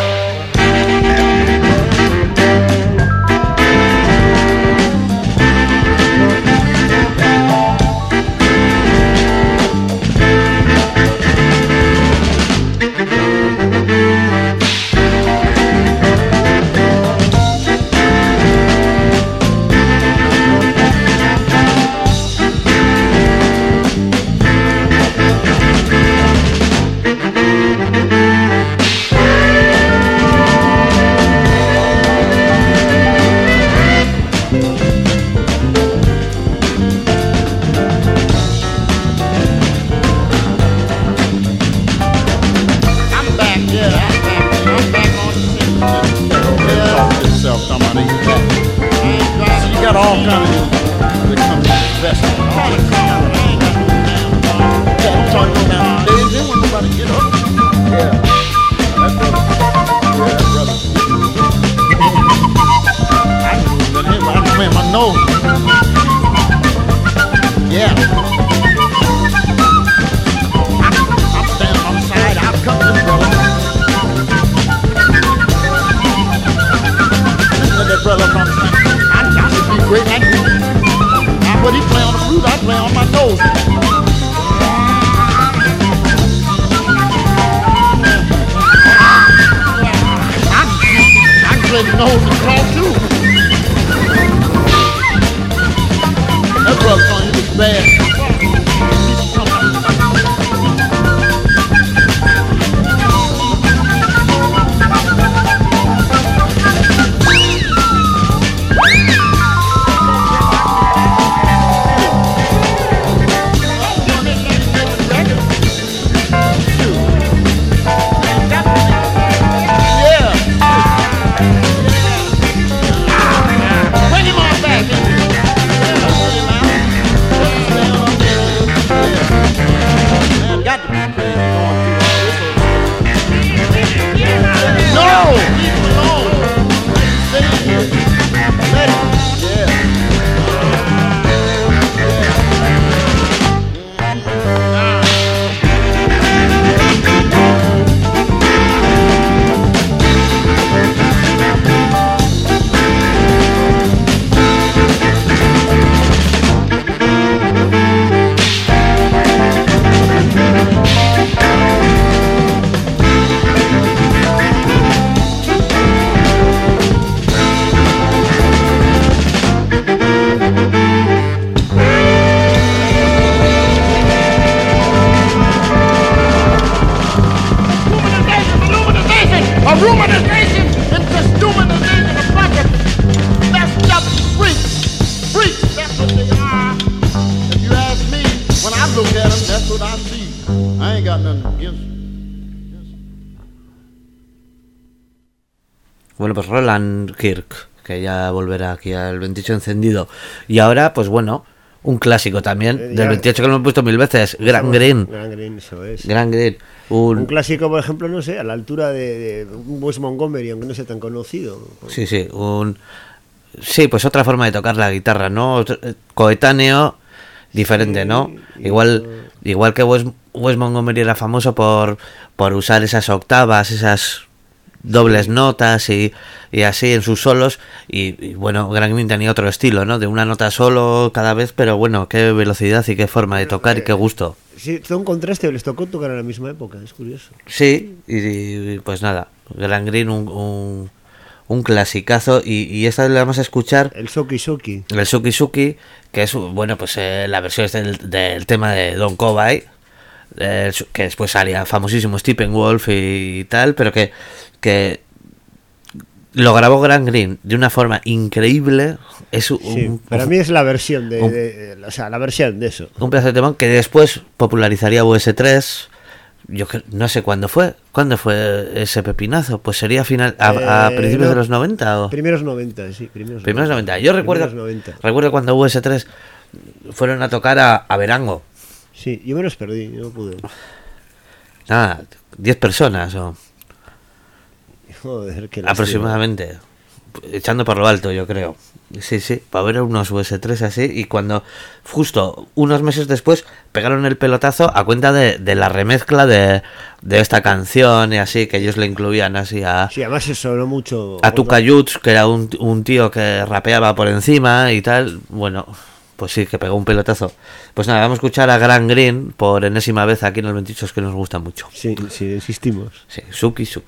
S4: got nothing against it.
S1: Bueno, pues Roland Kirk, que ya volverá aquí al 28 encendido. Y ahora, pues bueno, un clásico también,
S2: Ya.
S1: del 28 que lo hemos puesto 1000 veces, Gran Green.
S2: Gran Green, eso es.
S1: Gran Green.
S2: Un clásico, por ejemplo, no sé, a la altura de un Wes Montgomery, aunque no sea tan conocido.
S1: Sí, sí, sí, pues otra forma de tocar la guitarra, ¿no? Coetáneo, diferente, ¿no? Igual que Wes Montgomery era famoso por usar esas octavas, esas dobles notas y así en sus solos, y bueno, Gran Green tenía otro estilo, ¿no? De una nota solo cada vez, pero bueno, qué velocidad y qué forma de tocar y qué gusto.
S2: Sí, todo un contraste, les tocó tocar en la misma época, es curioso.
S1: Sí, y pues nada, Gran Green un clasicazo, y esta le vamos a escuchar
S2: El Soki Soki.
S1: el Suki Suki, que es, bueno, pues la versión es del tema de Don Covay, que después salía famosísimo Steppenwolf y tal, pero que lo grabó Gran Green de una forma increíble. Es
S2: Sí, para mí es la versión o sea, la versión de eso.
S1: un pedazo de temón que después popularizaría US3. Yo no sé cuándo fue ese pepinazo, pues sería a principios
S2: no,
S1: de los 90 o
S2: Primeros 90, sí,
S1: primeros 90. Yo recuerdo
S2: Primeros 90.
S1: cuando US3 fueron a tocar a Verango.
S2: Sí, yo me los perdí, yo no pude.
S1: Nada, 10 personas o
S2: Joder, qué lástima.
S1: aproximadamente, echando por lo alto, yo creo. Sí, para ver unos US3 así, y cuando justo unos meses después pegaron el pelotazo a cuenta de la remezcla de esta canción y así, que ellos le incluían así
S2: Sí, además se sonó mucho.
S1: a Tuca Yuts, que era un tío que rapeaba por encima y tal. Bueno, pues sí, que pegó un pelotazo. Pues nada, vamos a escuchar a Gran Green por enésima vez aquí en el 28, que nos gusta mucho.
S2: Sí, insistimos.
S1: Sí, Suki Suki.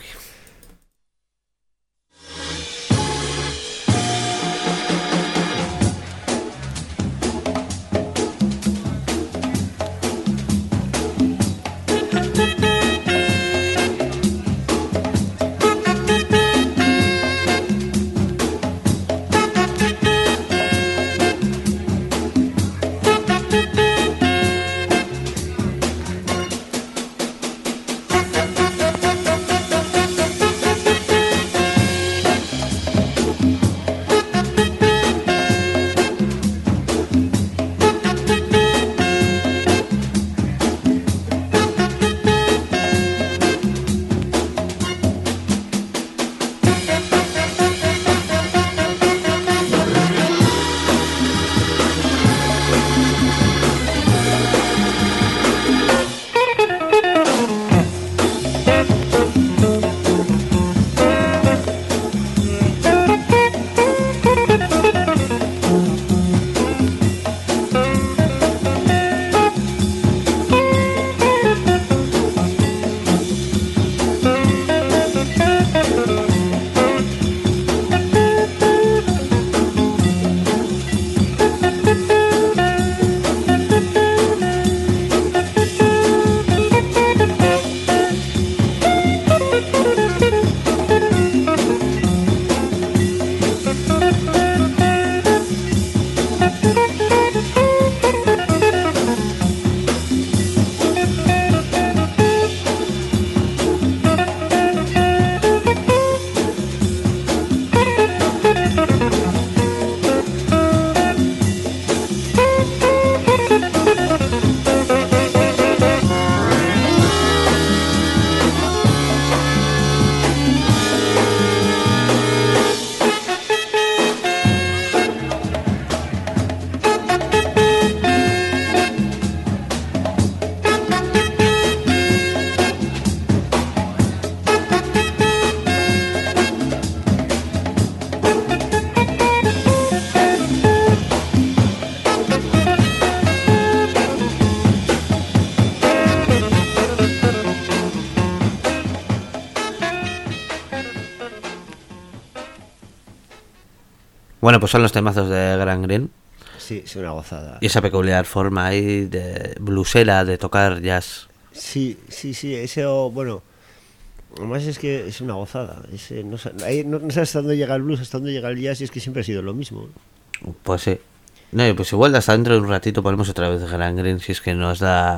S1: Bueno, pues son los temazos de Gran Green.
S2: Sí, es una gozada.
S1: Y esa peculiar forma ahí de bluesera de tocar jazz.
S2: Sí, eso, bueno, además es que es una gozada. No sabes hasta dónde llega el blues, hasta dónde llega el jazz, y es que siempre ha sido lo mismo.
S1: Pues sí. No, pues igual hasta dentro de un ratito ponemos otra vez Gran Green si es que nos da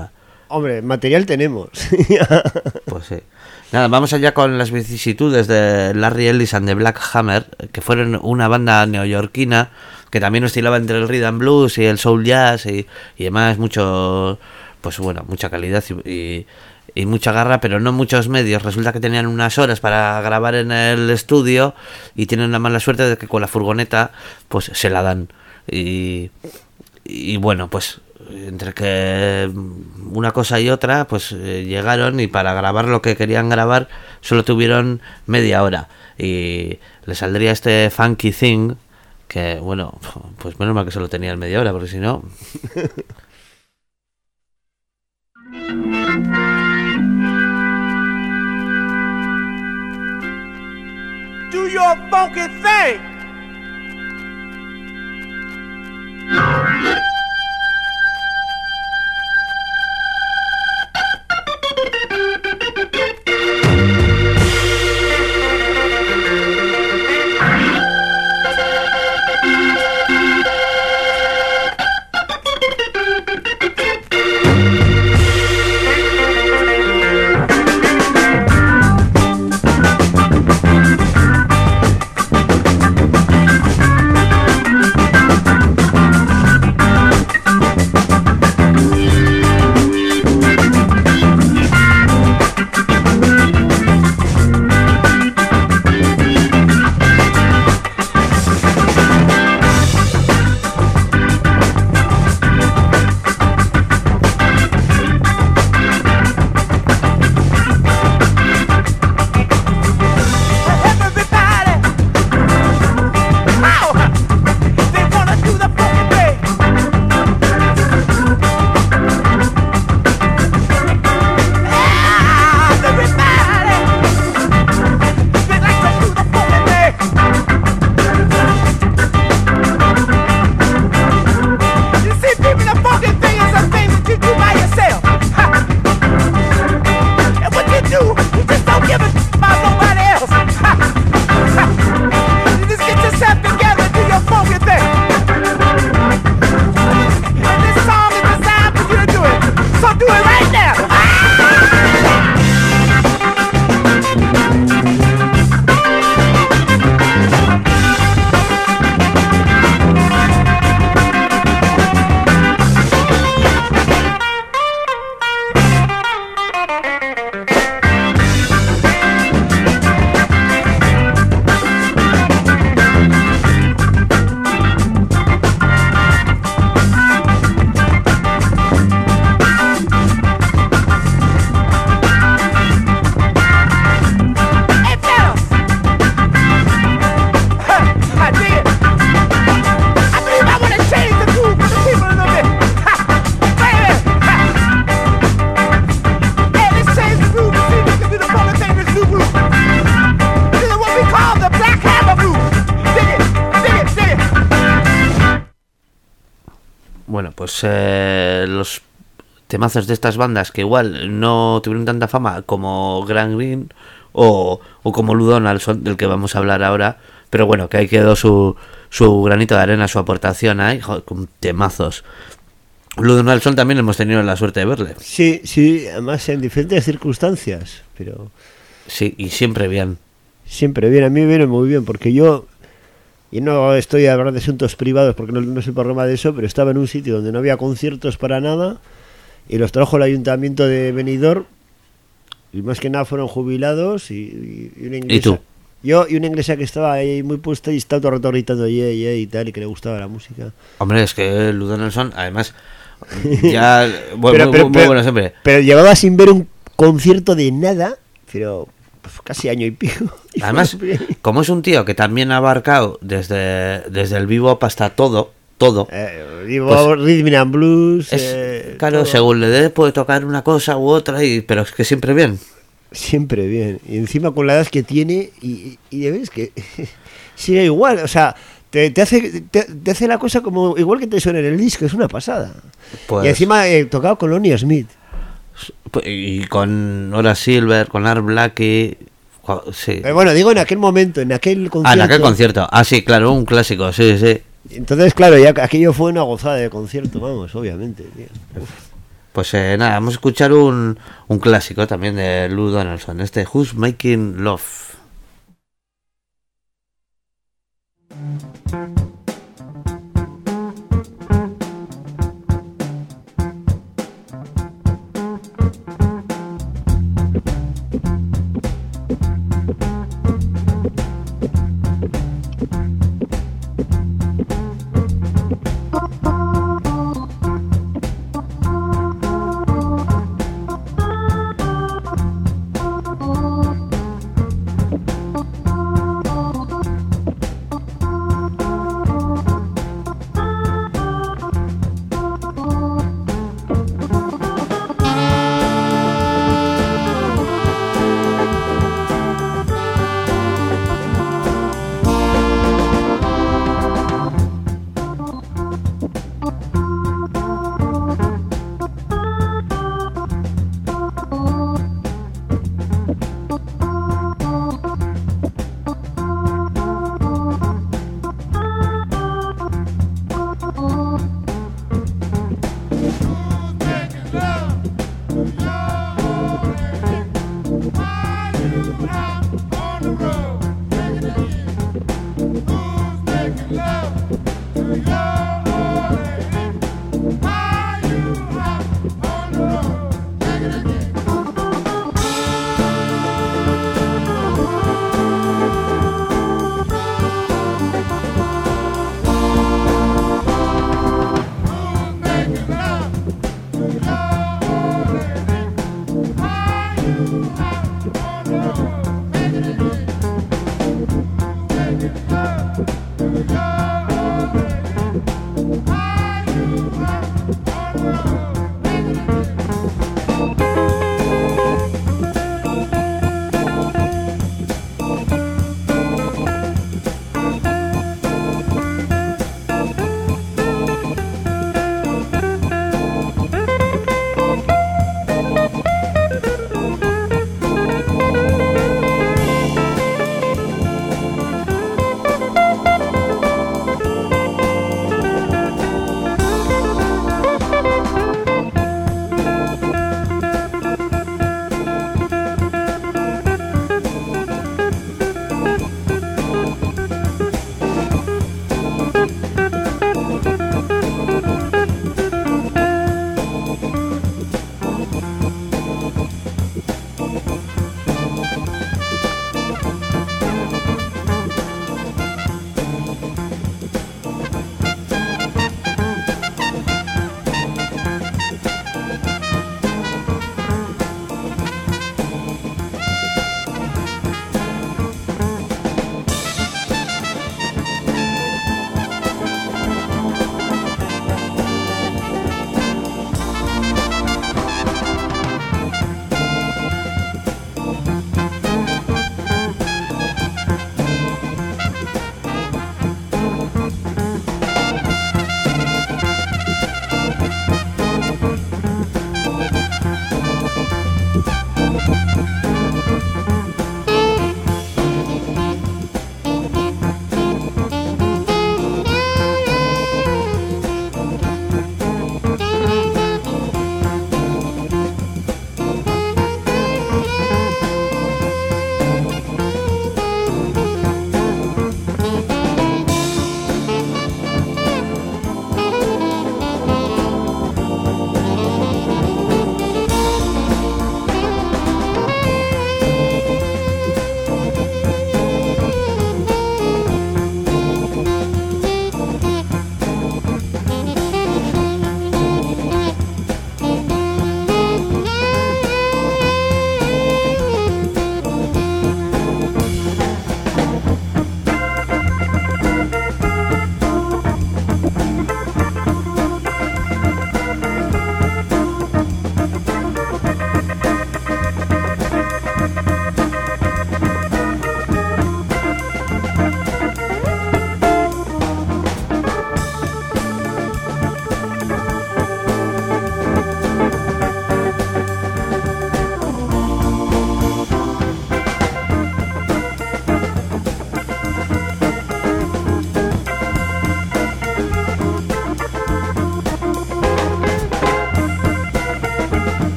S2: Hombre, material tenemos.
S1: Pues sí. Nada, vamos allá con las vicisitudes de Larry Ellis and the Black Hammer, que fueron una banda neoyorquina que también oscilaba entre el rhythm and blues y el soul jazz y demás, mucho, pues bueno, mucha calidad y mucha garra, pero no muchos medios. Resulta que tenían unas horas para grabar en el estudio y tienen la mala suerte de que con la furgoneta pues se la dan y bueno, pues entre que una cosa y otra pues llegaron y para grabar lo que querían grabar solo tuvieron media hora y le saldría este Funky Thing que bueno, pues menos mal que solo tenían media hora porque si no
S5: Do your funky thing.
S1: pues los temazos de estas bandas que igual no tuvieron tanta fama como Grand Green o como Lou Donaldson, del que vamos a hablar ahora, pero bueno, que ahí quedó su granito de arena, su aportación ahí, joder, con temazos. Lou Donaldson también hemos tenido la suerte de verle.
S2: Sí, sí, además en diferentes circunstancias, pero...
S1: Sí, y siempre bien.
S2: Siempre bien, a mí me viene muy bien, porque yo no estoy a hablar de asuntos privados, porque no es el programa de eso, pero estaba en un sitio donde no había conciertos para nada, y los trajo el ayuntamiento de Benidorm, y más que nada fueron jubilados, y una inglesa.
S1: ¿Y tú?
S2: Yo y una inglesa que estaba ahí muy puesta y estaba todo el rato gritando yeah y tal, y que le gustaba la música.
S1: Hombre, es que Lou Donaldson, además, ya muy bueno siempre.
S2: Pero llevaba sin ver un concierto de nada, pero pues, casi año y pico. Y
S1: además, como es un tío que también ha abarcado desde el bebop hasta todo.
S2: Bebop, rhythm and blues.
S1: Claro,
S2: todo.
S1: según le dé puede tocar una cosa u otra, pero es que siempre bien.
S2: Siempre bien. Y encima con la edad que tiene, y ya ves que sigue igual. O sea, te hace la cosa como igual que te suena en el disco, es una pasada.
S1: Pues,
S2: y encima tocado con Lonnie Smith.
S1: Y con Nora Silver, con Art Blakey. Sí.
S2: Bueno, digo en aquel momento, en aquel concierto.
S1: En aquel concierto. Ah, sí, claro, un clásico, sí.
S2: Entonces, claro, ya aquello fue una gozada de concierto, vamos, obviamente. Tío.
S1: Pues nada, vamos a escuchar un clásico también de Lou Donaldson, este Who's Making Love.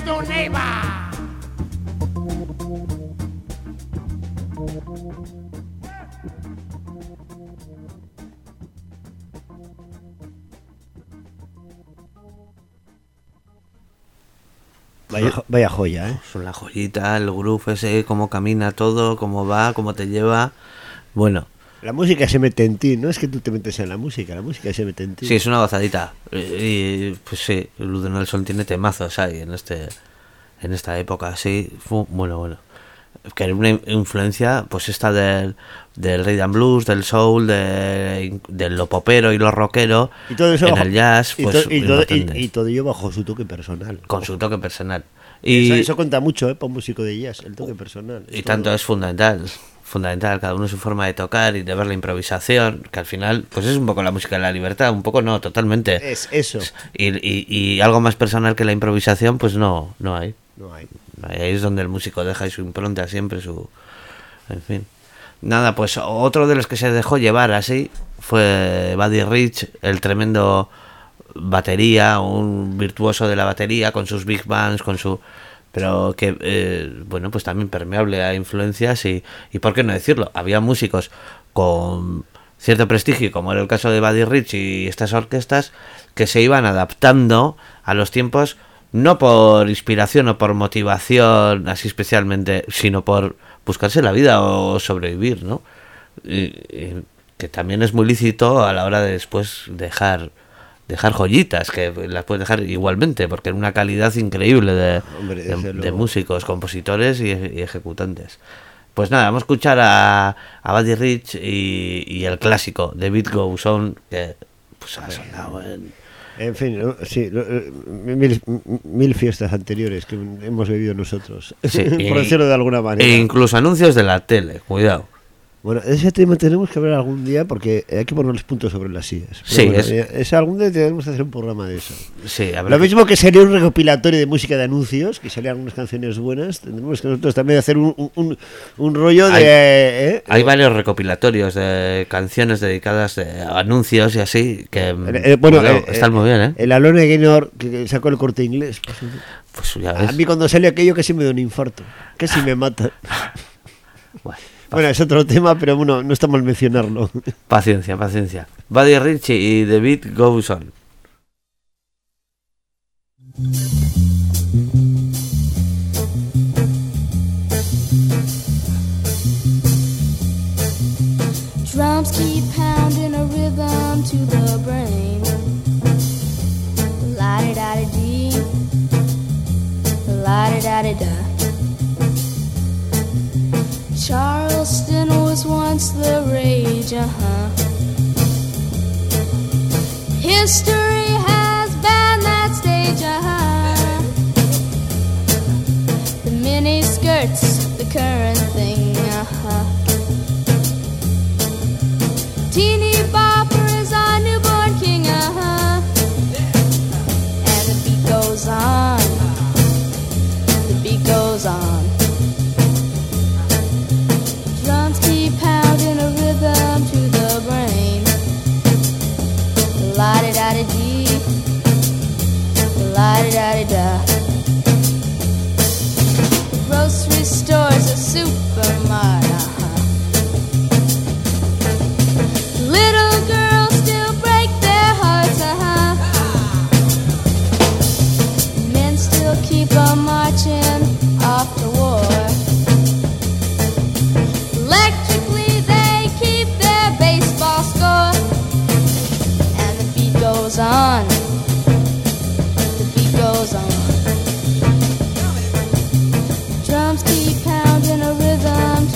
S5: door neighbor.
S2: Vaya joya, ¿eh?
S1: Son la joyita, el groove ese, cómo camina todo, cómo va, cómo te lleva. Bueno,
S2: La música se mete en ti, no es que tú te metes en la música se mete en ti.
S1: sí, es una gozadita. Y pues sí, Luz de Nelson tiene temazos ahí en esta época, sí. Bueno. Que era una influencia, pues esta del rhythm and blues, del soul, de lo popero y lo rockero,
S2: Y todo eso
S1: en
S2: bajo-
S1: el jazz,
S2: y
S1: pues
S2: y todo ello bajo su toque personal.
S1: con su toque personal. Y,
S2: Eso cuenta mucho, para un músico de jazz, el toque personal.
S1: y tanto es fundamental, cada uno su forma de tocar y de ver la improvisación, que al final, pues es un poco la música de la libertad, un poco no, totalmente.
S2: Es eso.
S1: Y algo más personal que la improvisación, pues no hay.
S2: No hay.
S1: Ahí es donde el músico deja su impronta siempre, en fin. Nada, pues otro de los que se dejó llevar así fue Buddy Rich, el tremendo batería, un virtuoso de la batería, con sus big bands, pero que, bueno, pues también permeable a influencias y por qué no decirlo, había músicos con cierto prestigio, como era el caso de Buddy Rich y estas orquestas, que se iban adaptando a los tiempos, no por inspiración o por motivación así especialmente, sino por buscarse la vida o sobrevivir, ¿no? Y que también es muy lícito a la hora de después dejar joyitas, que las puedes dejar igualmente, porque es una calidad increíble
S2: Hombre, desde
S1: de
S2: luego.
S1: músicos, compositores y ejecutantes. Pues nada, vamos a escuchar a Buddy Rich y el clásico The Beat Goes On, que pues ha sonado
S2: En fin, sí, mil fiestas anteriores que hemos bebido nosotros,
S1: Sí,
S2: por decirlo de alguna manera.
S1: e incluso anuncios de la tele, cuidado.
S2: Bueno, ese tema tenemos que hablar algún día porque hay que poner los puntos sobre las sillas. Pero
S1: Sí,
S2: bueno, algún día tenemos que hacer un programa de eso.
S1: Sí, a ver.
S2: Lo mismo que sería un recopilatorio de música de anuncios, que serían algunas canciones buenas, tendremos que nosotros también hacer un rollo de...
S1: Hay varios recopilatorios de canciones dedicadas a anuncios y así, que cuidado, están muy bien, ¿eh?
S2: El Alone Gaynor, que sacó el Corte Inglés.
S1: Pues ya
S2: A
S1: ves.
S2: mí cuando salió aquello casi me dio un infarto, casi me mata. Bueno, es otro tema, pero bueno, no está mal mencionarlo.
S1: Paciencia. Buddy Rich y The Beat Goes On.
S6: Drums keep pounding a rhythm to the brain. La-di-da-di-dee, la-di-da-di-da. Charleston was once the rage, History has banned that stage, The mini skirts, the current thing, Teeny bopper is our newborn king, And the beat goes on, the beat goes on. Drums keep pounding a rhythm to the brain. La-di-da-di-dee, la-di-da-di-da. The grocery store's a supermarket, Little girls still break their hearts, Men still keep on marching off to war. Electrically they keep their baseball score. And the beat goes on, the beat goes on. Drums keep pounding a rhythm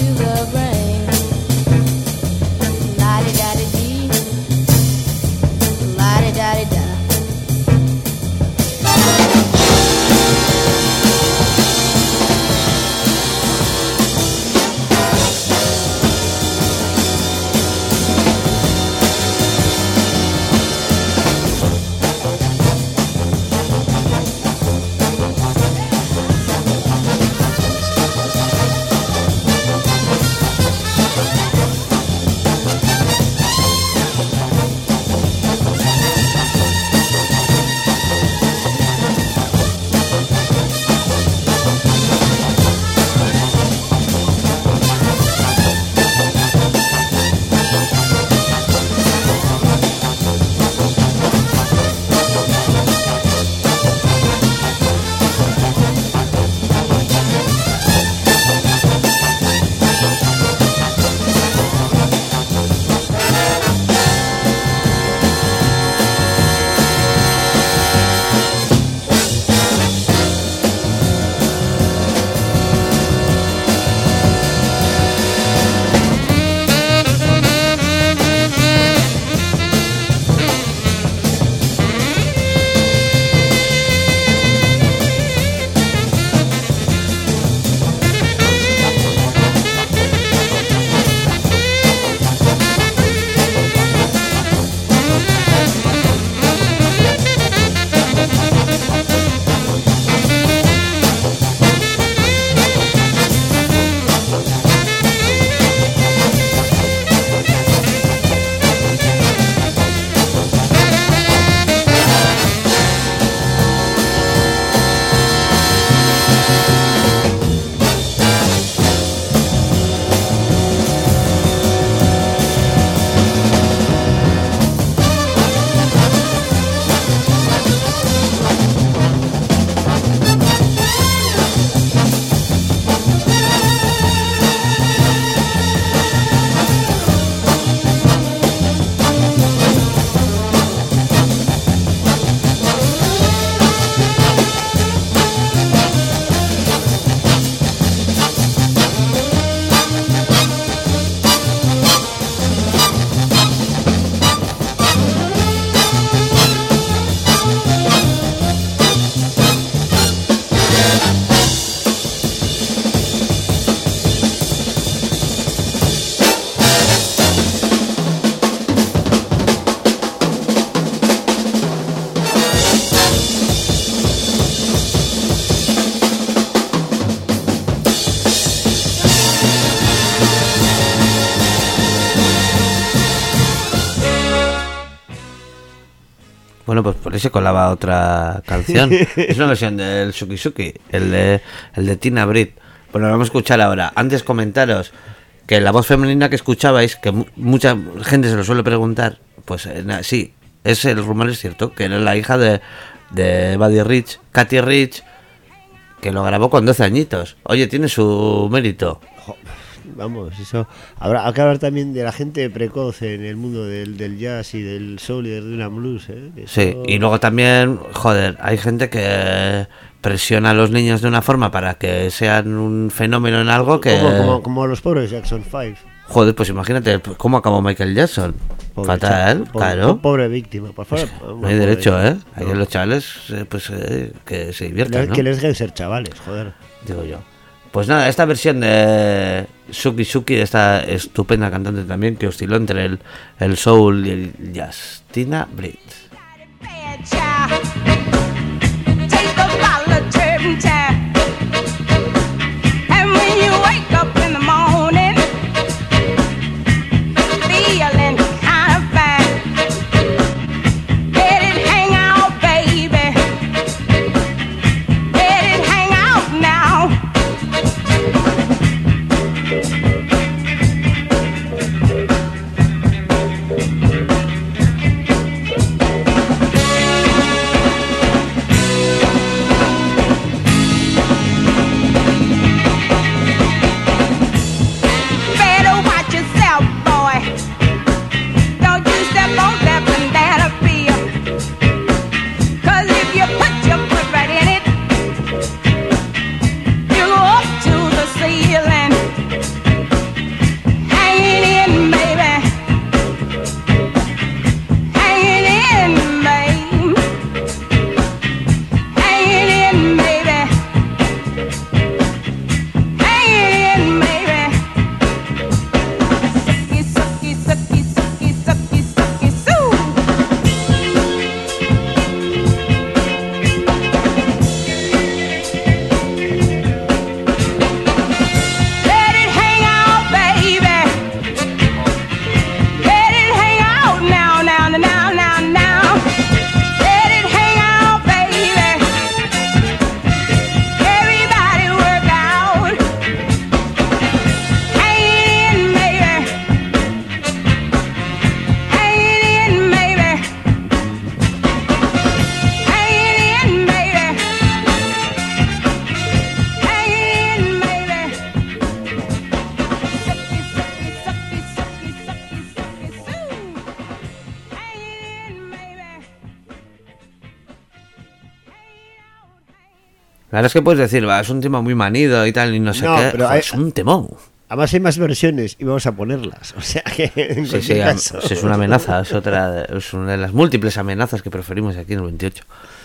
S1: Bueno, pues por ahí se colaba otra canción. Es una versión del Suki Suki, el de Tina Britt. Bueno, lo vamos a escuchar ahora. Antes comentaros que la voz femenina que escuchabais, que mucha gente se lo suele preguntar, pues sí, el rumor es cierto, que era la hija de Buddy Rich, Katy Rich, que lo grabó con 12 añitos. Oye, tiene su mérito.
S2: Vamos, eso. Hay que hablar también de la gente precoz en el mundo del jazz y del soul y del rhythm and blues, ¿eh?
S1: Sí, y luego también, joder, hay gente que presiona a los niños de una forma para que sean un fenómeno en algo que...
S2: Como los pobres Jackson 5.
S1: Joder, pues imagínate cómo acabó Michael Jackson. Fatal, claro.
S2: Pobre víctima, por favor.
S1: No hay derecho, ¿eh? Hay que los chavales, que se diviertan, ¿no?
S2: Que les dejen ser chavales, joder.
S1: Digo yo. Pues nada, esta versión de Suki Suki, esta estupenda cantante también, que osciló entre el soul y el jazz, Tina Britt. La verdad es que puedes decir, va, es un tema muy manido y tal, y no sé qué.
S2: Pero
S1: Joder, es un temón.
S2: Además hay más versiones y vamos a ponerlas. O sea que en
S1: Sí,
S2: caso...
S1: es una amenaza, es una de las múltiples amenazas que preferimos aquí en el 28.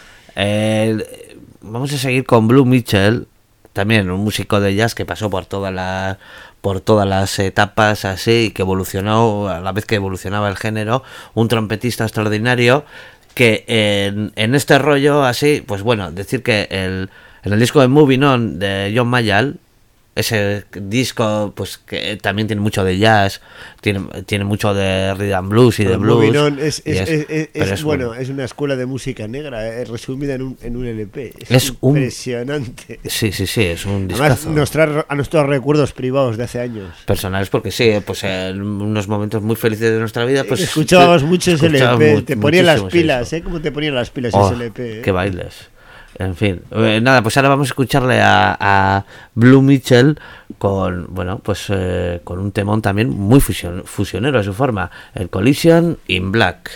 S1: Vamos a seguir con Blue Mitchell, también un músico de jazz que pasó por todas las etapas así, y que evolucionó a la vez que evolucionaba el género, un trompetista extraordinario que en este rollo así, pues bueno, decir que en el disco de Moving On de John Mayall, ese disco pues que también tiene mucho de jazz, tiene mucho de rhythm and blues y de blues.
S2: Moving On es una escuela de música negra resumida en un LP. Es impresionante.
S1: Sí, es un discazo.
S2: Además a nuestros recuerdos privados de hace años.
S1: Personales, porque sí, pues en unos momentos muy felices de nuestra vida pues
S2: escuchábamos mucho ese LP, te ponían las pilas, ¿cómo te ponían las pilas ese LP?
S1: Qué bailes. En fin, nada, pues ahora vamos a escucharle a Blue Mitchell con un temón también muy fusionero a su forma, el Collision in Black.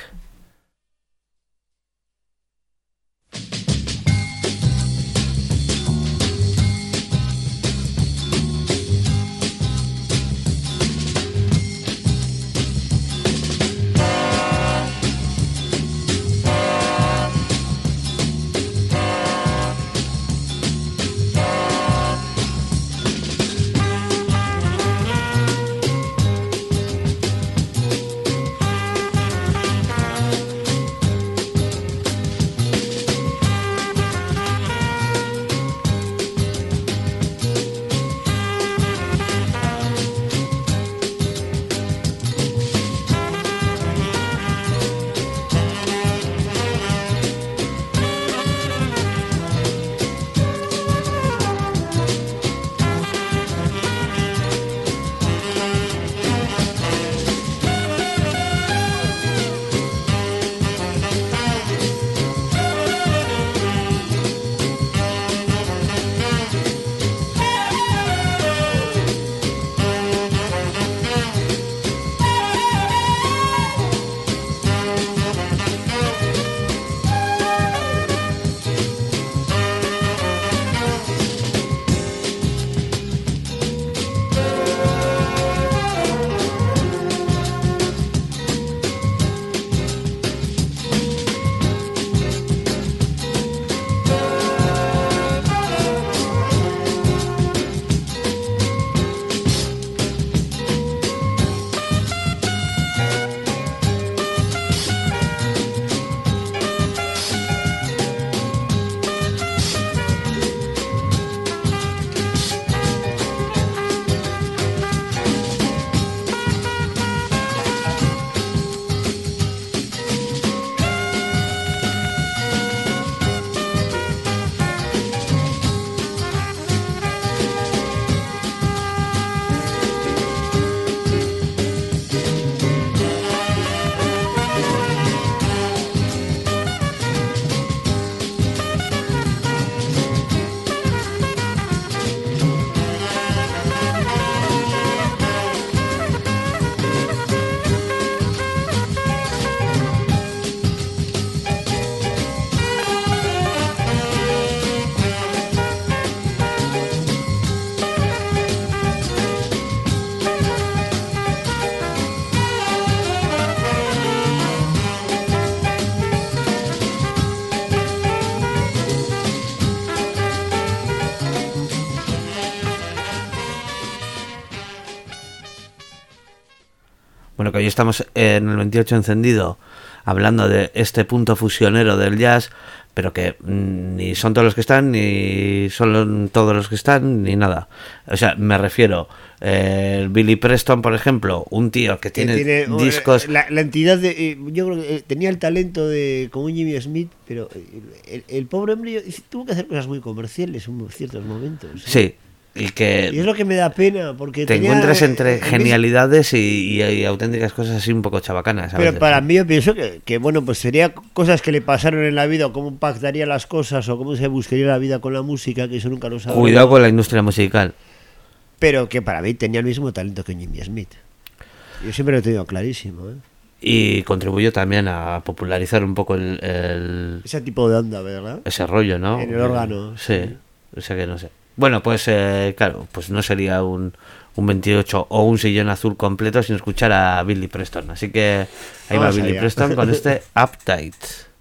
S1: hoy estamos en el 28 encendido hablando de este punto fusionero del jazz, pero que ni son todos los que están, ni son todos los que están, ni nada. O sea, me refiero, Billy Preston, por ejemplo, un tío que tiene discos...
S2: La entidad de... yo creo que tenía el talento de como un Jimmy Smith, pero el pobre hombre tuvo que hacer cosas muy comerciales en ciertos momentos.
S1: Sí, y que...
S2: Y es lo que me da pena, porque
S1: te encuentras entre genialidades y auténticas cosas así un poco chabacanas.
S2: Pero para mí yo pienso que bueno, pues sería cosas que le pasaron en la vida, o cómo pactaría las cosas, o cómo se buscaría la vida con la música, que eso nunca lo sabe.
S1: Cuidado con la industria musical.
S2: Pero que para mí tenía el mismo talento que Jimmy Smith. Yo siempre lo he tenido clarísimo, ¿eh?
S1: Y contribuyó también a popularizar un poco ese
S2: tipo de onda, ¿verdad?
S1: Ese rollo, ¿no?
S2: En el órgano.
S1: Sí, o sea que no sé. Bueno, pues claro, pues no sería un 28 o un sillón azul completo sin escuchar a Billy Preston. Así que ahí va Billy Preston con este Uptight.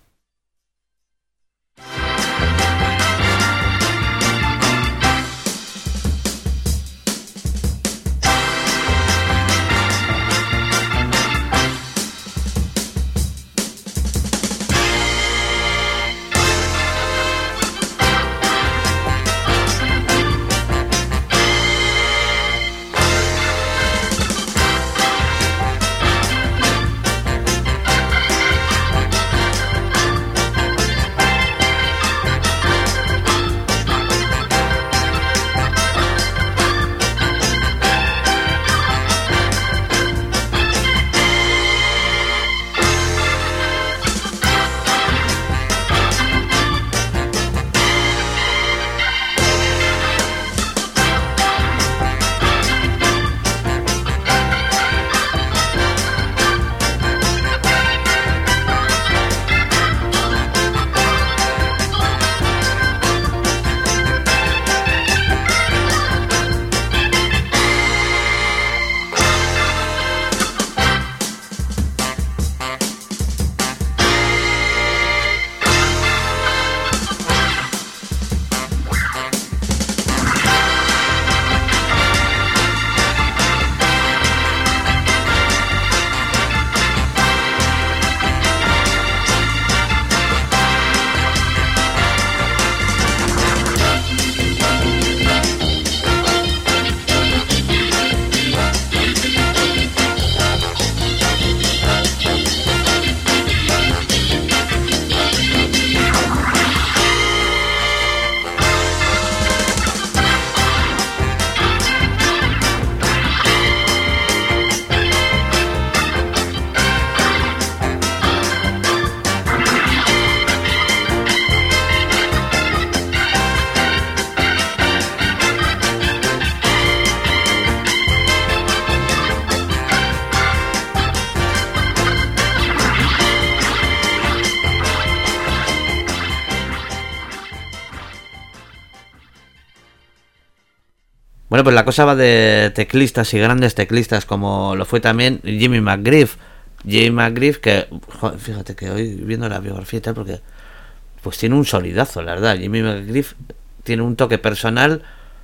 S1: Bueno, pues la cosa va de teclistas y grandes teclistas, como lo fue también Jimmy McGriff. Jimmy McGriff, que joder, fíjate que hoy viendo la biografía y tal, porque pues tiene un solidazo, la verdad. Jimmy McGriff tiene un toque personal,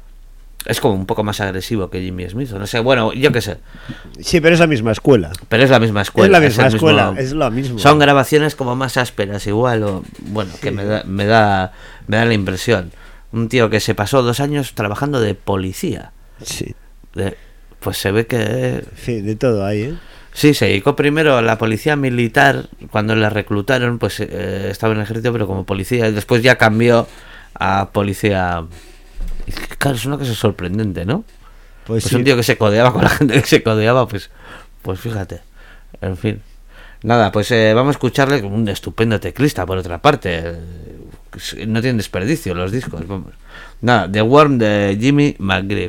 S1: es como un poco más agresivo que Jimmy Smith, no sé, bueno, yo qué sé.
S2: Sí, pero es la misma escuela.
S1: Pero es la misma escuela.
S2: Es la misma escuela, es lo mismo.
S1: Son grabaciones como más ásperas, igual, o bueno, sí, que me da la impresión. Un tío que se pasó 2 años trabajando de policía.
S2: Sí.
S1: Pues se ve que...
S2: Sí, de todo hay, ¿eh?
S1: Sí, se dedicó primero a la policía militar. Cuando le reclutaron, pues estaba en el ejército, pero como policía. Y después ya cambió a policía. Y claro, es una cosa sorprendente, ¿no? Pues sí. Un tío que se codeaba con la gente que se codeaba, pues fíjate. En fin. Nada, pues vamos a escucharle un estupendo teclista, por otra parte. No tienen desperdicio los discos, vamos. Nada, The Worm de Jimmy McGriff.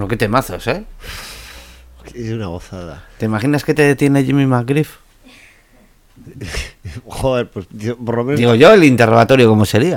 S1: No, qué temazos, ¿eh?
S2: Es una gozada.
S1: ¿Te imaginas que te detiene Jimmy McGriff?
S2: Joder, pues por lo menos...
S1: Digo yo, el interrogatorio, ¿cómo sería?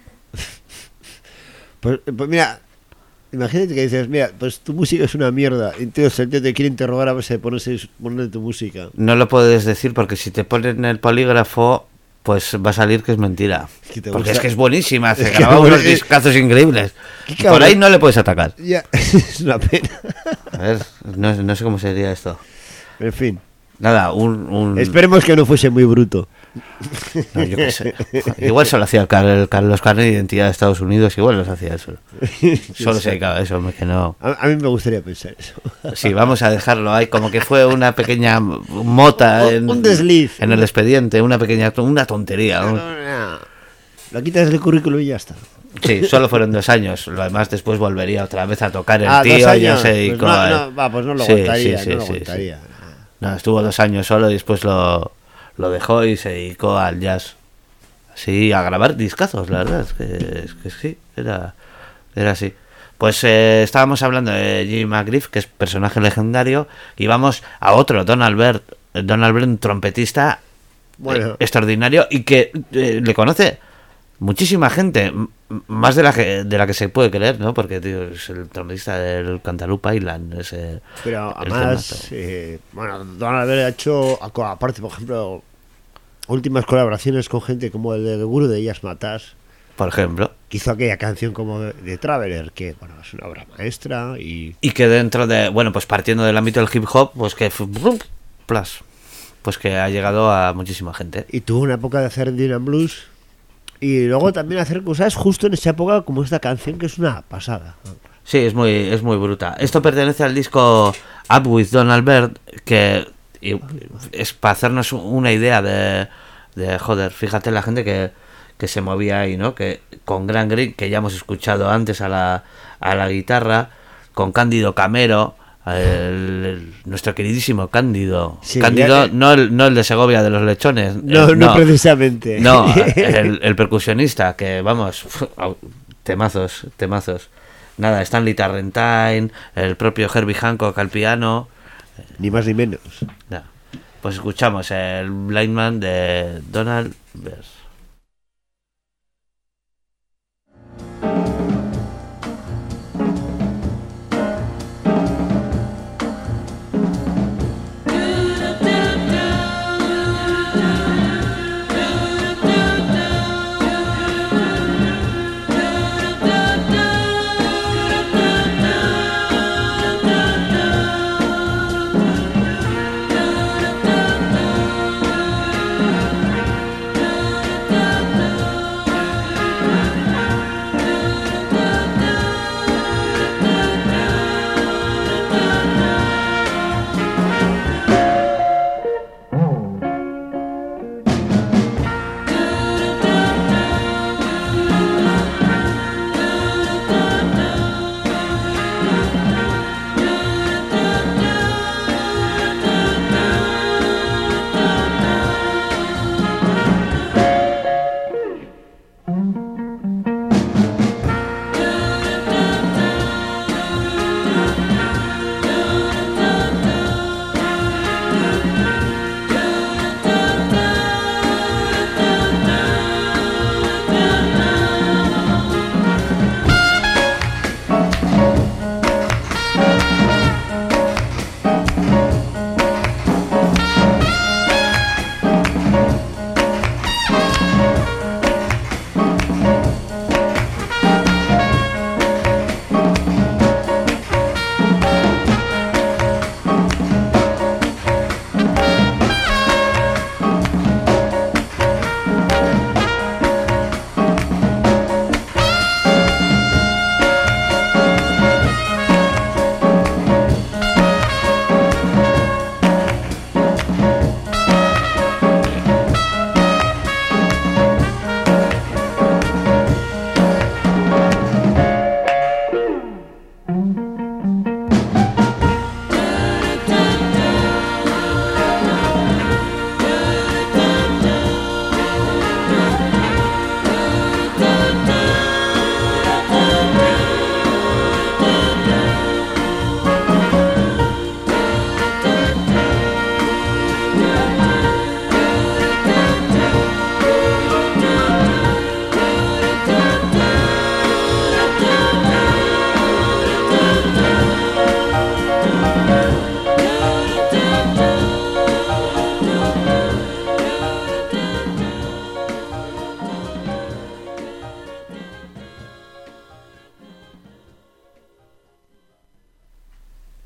S2: Pues mira, imagínate que dices, mira, pues tu música es una mierda. Y entonces el tío te quiere interrogar a ver si ponerle tu música.
S1: No lo puedes decir porque si te ponen el polígrafo, pues va a salir que es mentira.
S2: Es que te
S1: Porque
S2: gusta-
S1: es que es buenísima,
S2: Es
S1: se
S2: que
S1: graba
S2: no,
S1: unos
S2: es-
S1: discazos increíbles.
S2: Qué
S1: Por
S2: cabrón.
S1: ahí no le puedes atacar.
S2: Ya, es una pena.
S1: A ver, no sé cómo sería esto.
S2: En fin,
S1: Nada, un...
S2: esperemos que no fuese muy bruto.
S1: No, yo qué sé. Igual solo hacía los carnes de identidad de Estados Unidos, igual los hacía eso. Solo se dedicaba a eso, que no...
S2: A mí me gustaría pensar eso.
S1: Sí, vamos a dejarlo ahí, como que fue una pequeña mota
S2: Un desliz.
S1: en el expediente, una tontería.
S2: Lo quitas del currículum y ya está.
S1: Sí, solo fueron 2 años. Lo demás después volvería otra vez a tocar el
S2: 2
S1: tío. Ya
S2: años.
S1: se
S2: Pues
S1: dedicó
S2: no,
S1: a-
S2: pues no lo
S1: Sí,
S2: aguantaría,
S1: sí,
S2: no lo
S1: sí,
S2: aguantaría.
S1: No, estuvo 2 años solo y después lo dejó y se dedicó al jazz. Sí, a grabar discazos, la verdad. Es que sí, era así. Pues estábamos hablando de Jimmy McGriff, que es personaje legendario, y vamos a otro, Donald Byrd, un trompetista
S2: Bueno.
S1: extraordinario y que le conoce muchísima gente, más de la que se puede creer, ¿no? Porque tío, es el trompetista del Cantaloupe Island.
S2: Pero
S1: el
S2: además, bueno, Donald Byrd ha hecho, aparte, por ejemplo, últimas colaboraciones con gente como el de Guru de Jazz Matas,
S1: por ejemplo.
S2: que hizo aquella canción como de Traveler, que bueno, es una obra maestra y
S1: Y que dentro de, bueno, pues partiendo del ámbito del hip hop, pues que pues que ha llegado a muchísima gente.
S2: tuvo una época de hacer rhythm and blues y luego también hacer cosas justo en esa época como esta canción que es una pasada.
S1: Sí, es muy bruta. Esto pertenece al disco Up With Donald Byrd, que es para hacernos una idea de joder, fíjate la gente que se movía ahí, ¿no? Que con Grant Green, que ya hemos escuchado antes a la guitarra, con Cándido Camero, nuestro queridísimo Cándido.
S2: Sí,
S1: Cándido,
S2: ya-
S1: no el de Segovia de los lechones.
S2: No precisamente.
S1: No, el percusionista, que vamos, temazos. Nada, Stanley Tarrantine, el propio Herbie Hancock al piano.
S2: Ni más ni menos.
S1: Ya. Pues escuchamos el Blind Man de Donald Byrd.
S6: Do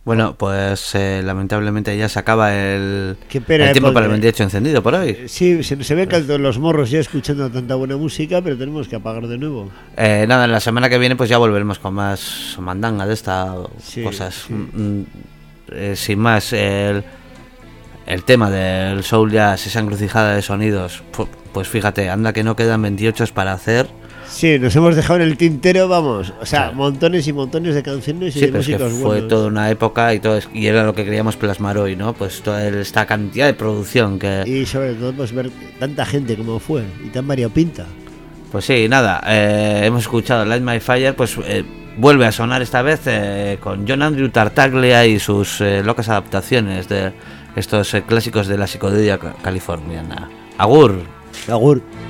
S1: Bueno, pues lamentablemente ya se acaba el
S2: Qué pena,
S1: tiempo para el
S2: porque-
S1: 28 encendido por hoy.
S2: Sí, se ve caldo los morros ya escuchando tanta buena música, pero tenemos que apagar de nuevo.
S1: Nada, la semana que viene pues ya volveremos con más mandanga de estas
S2: Sí,
S1: cosas.
S2: sí.
S1: Sin más, el tema del soul jazz, esa encrucijada de sonidos, pues fíjate, anda que no quedan 28 para hacer.
S2: Sí, nos hemos dejado en el tintero, vamos. O sea,
S1: Claro.
S2: montones y montones de canciones y
S1: Sí,
S2: de
S1: pero es que
S2: músicos
S1: fue
S2: buenos.
S1: toda una época y era lo que queríamos plasmar hoy, ¿no? Pues toda esta cantidad de producción que...
S2: Y sobre todo, pues ver tanta gente como fue y tan variopinta.
S1: Pues sí, nada, hemos escuchado Light My Fire, pues vuelve a sonar esta vez con John Andrew Tartaglia y sus locas adaptaciones de estos clásicos de la psicodelia californiana. Agur.
S2: Agur.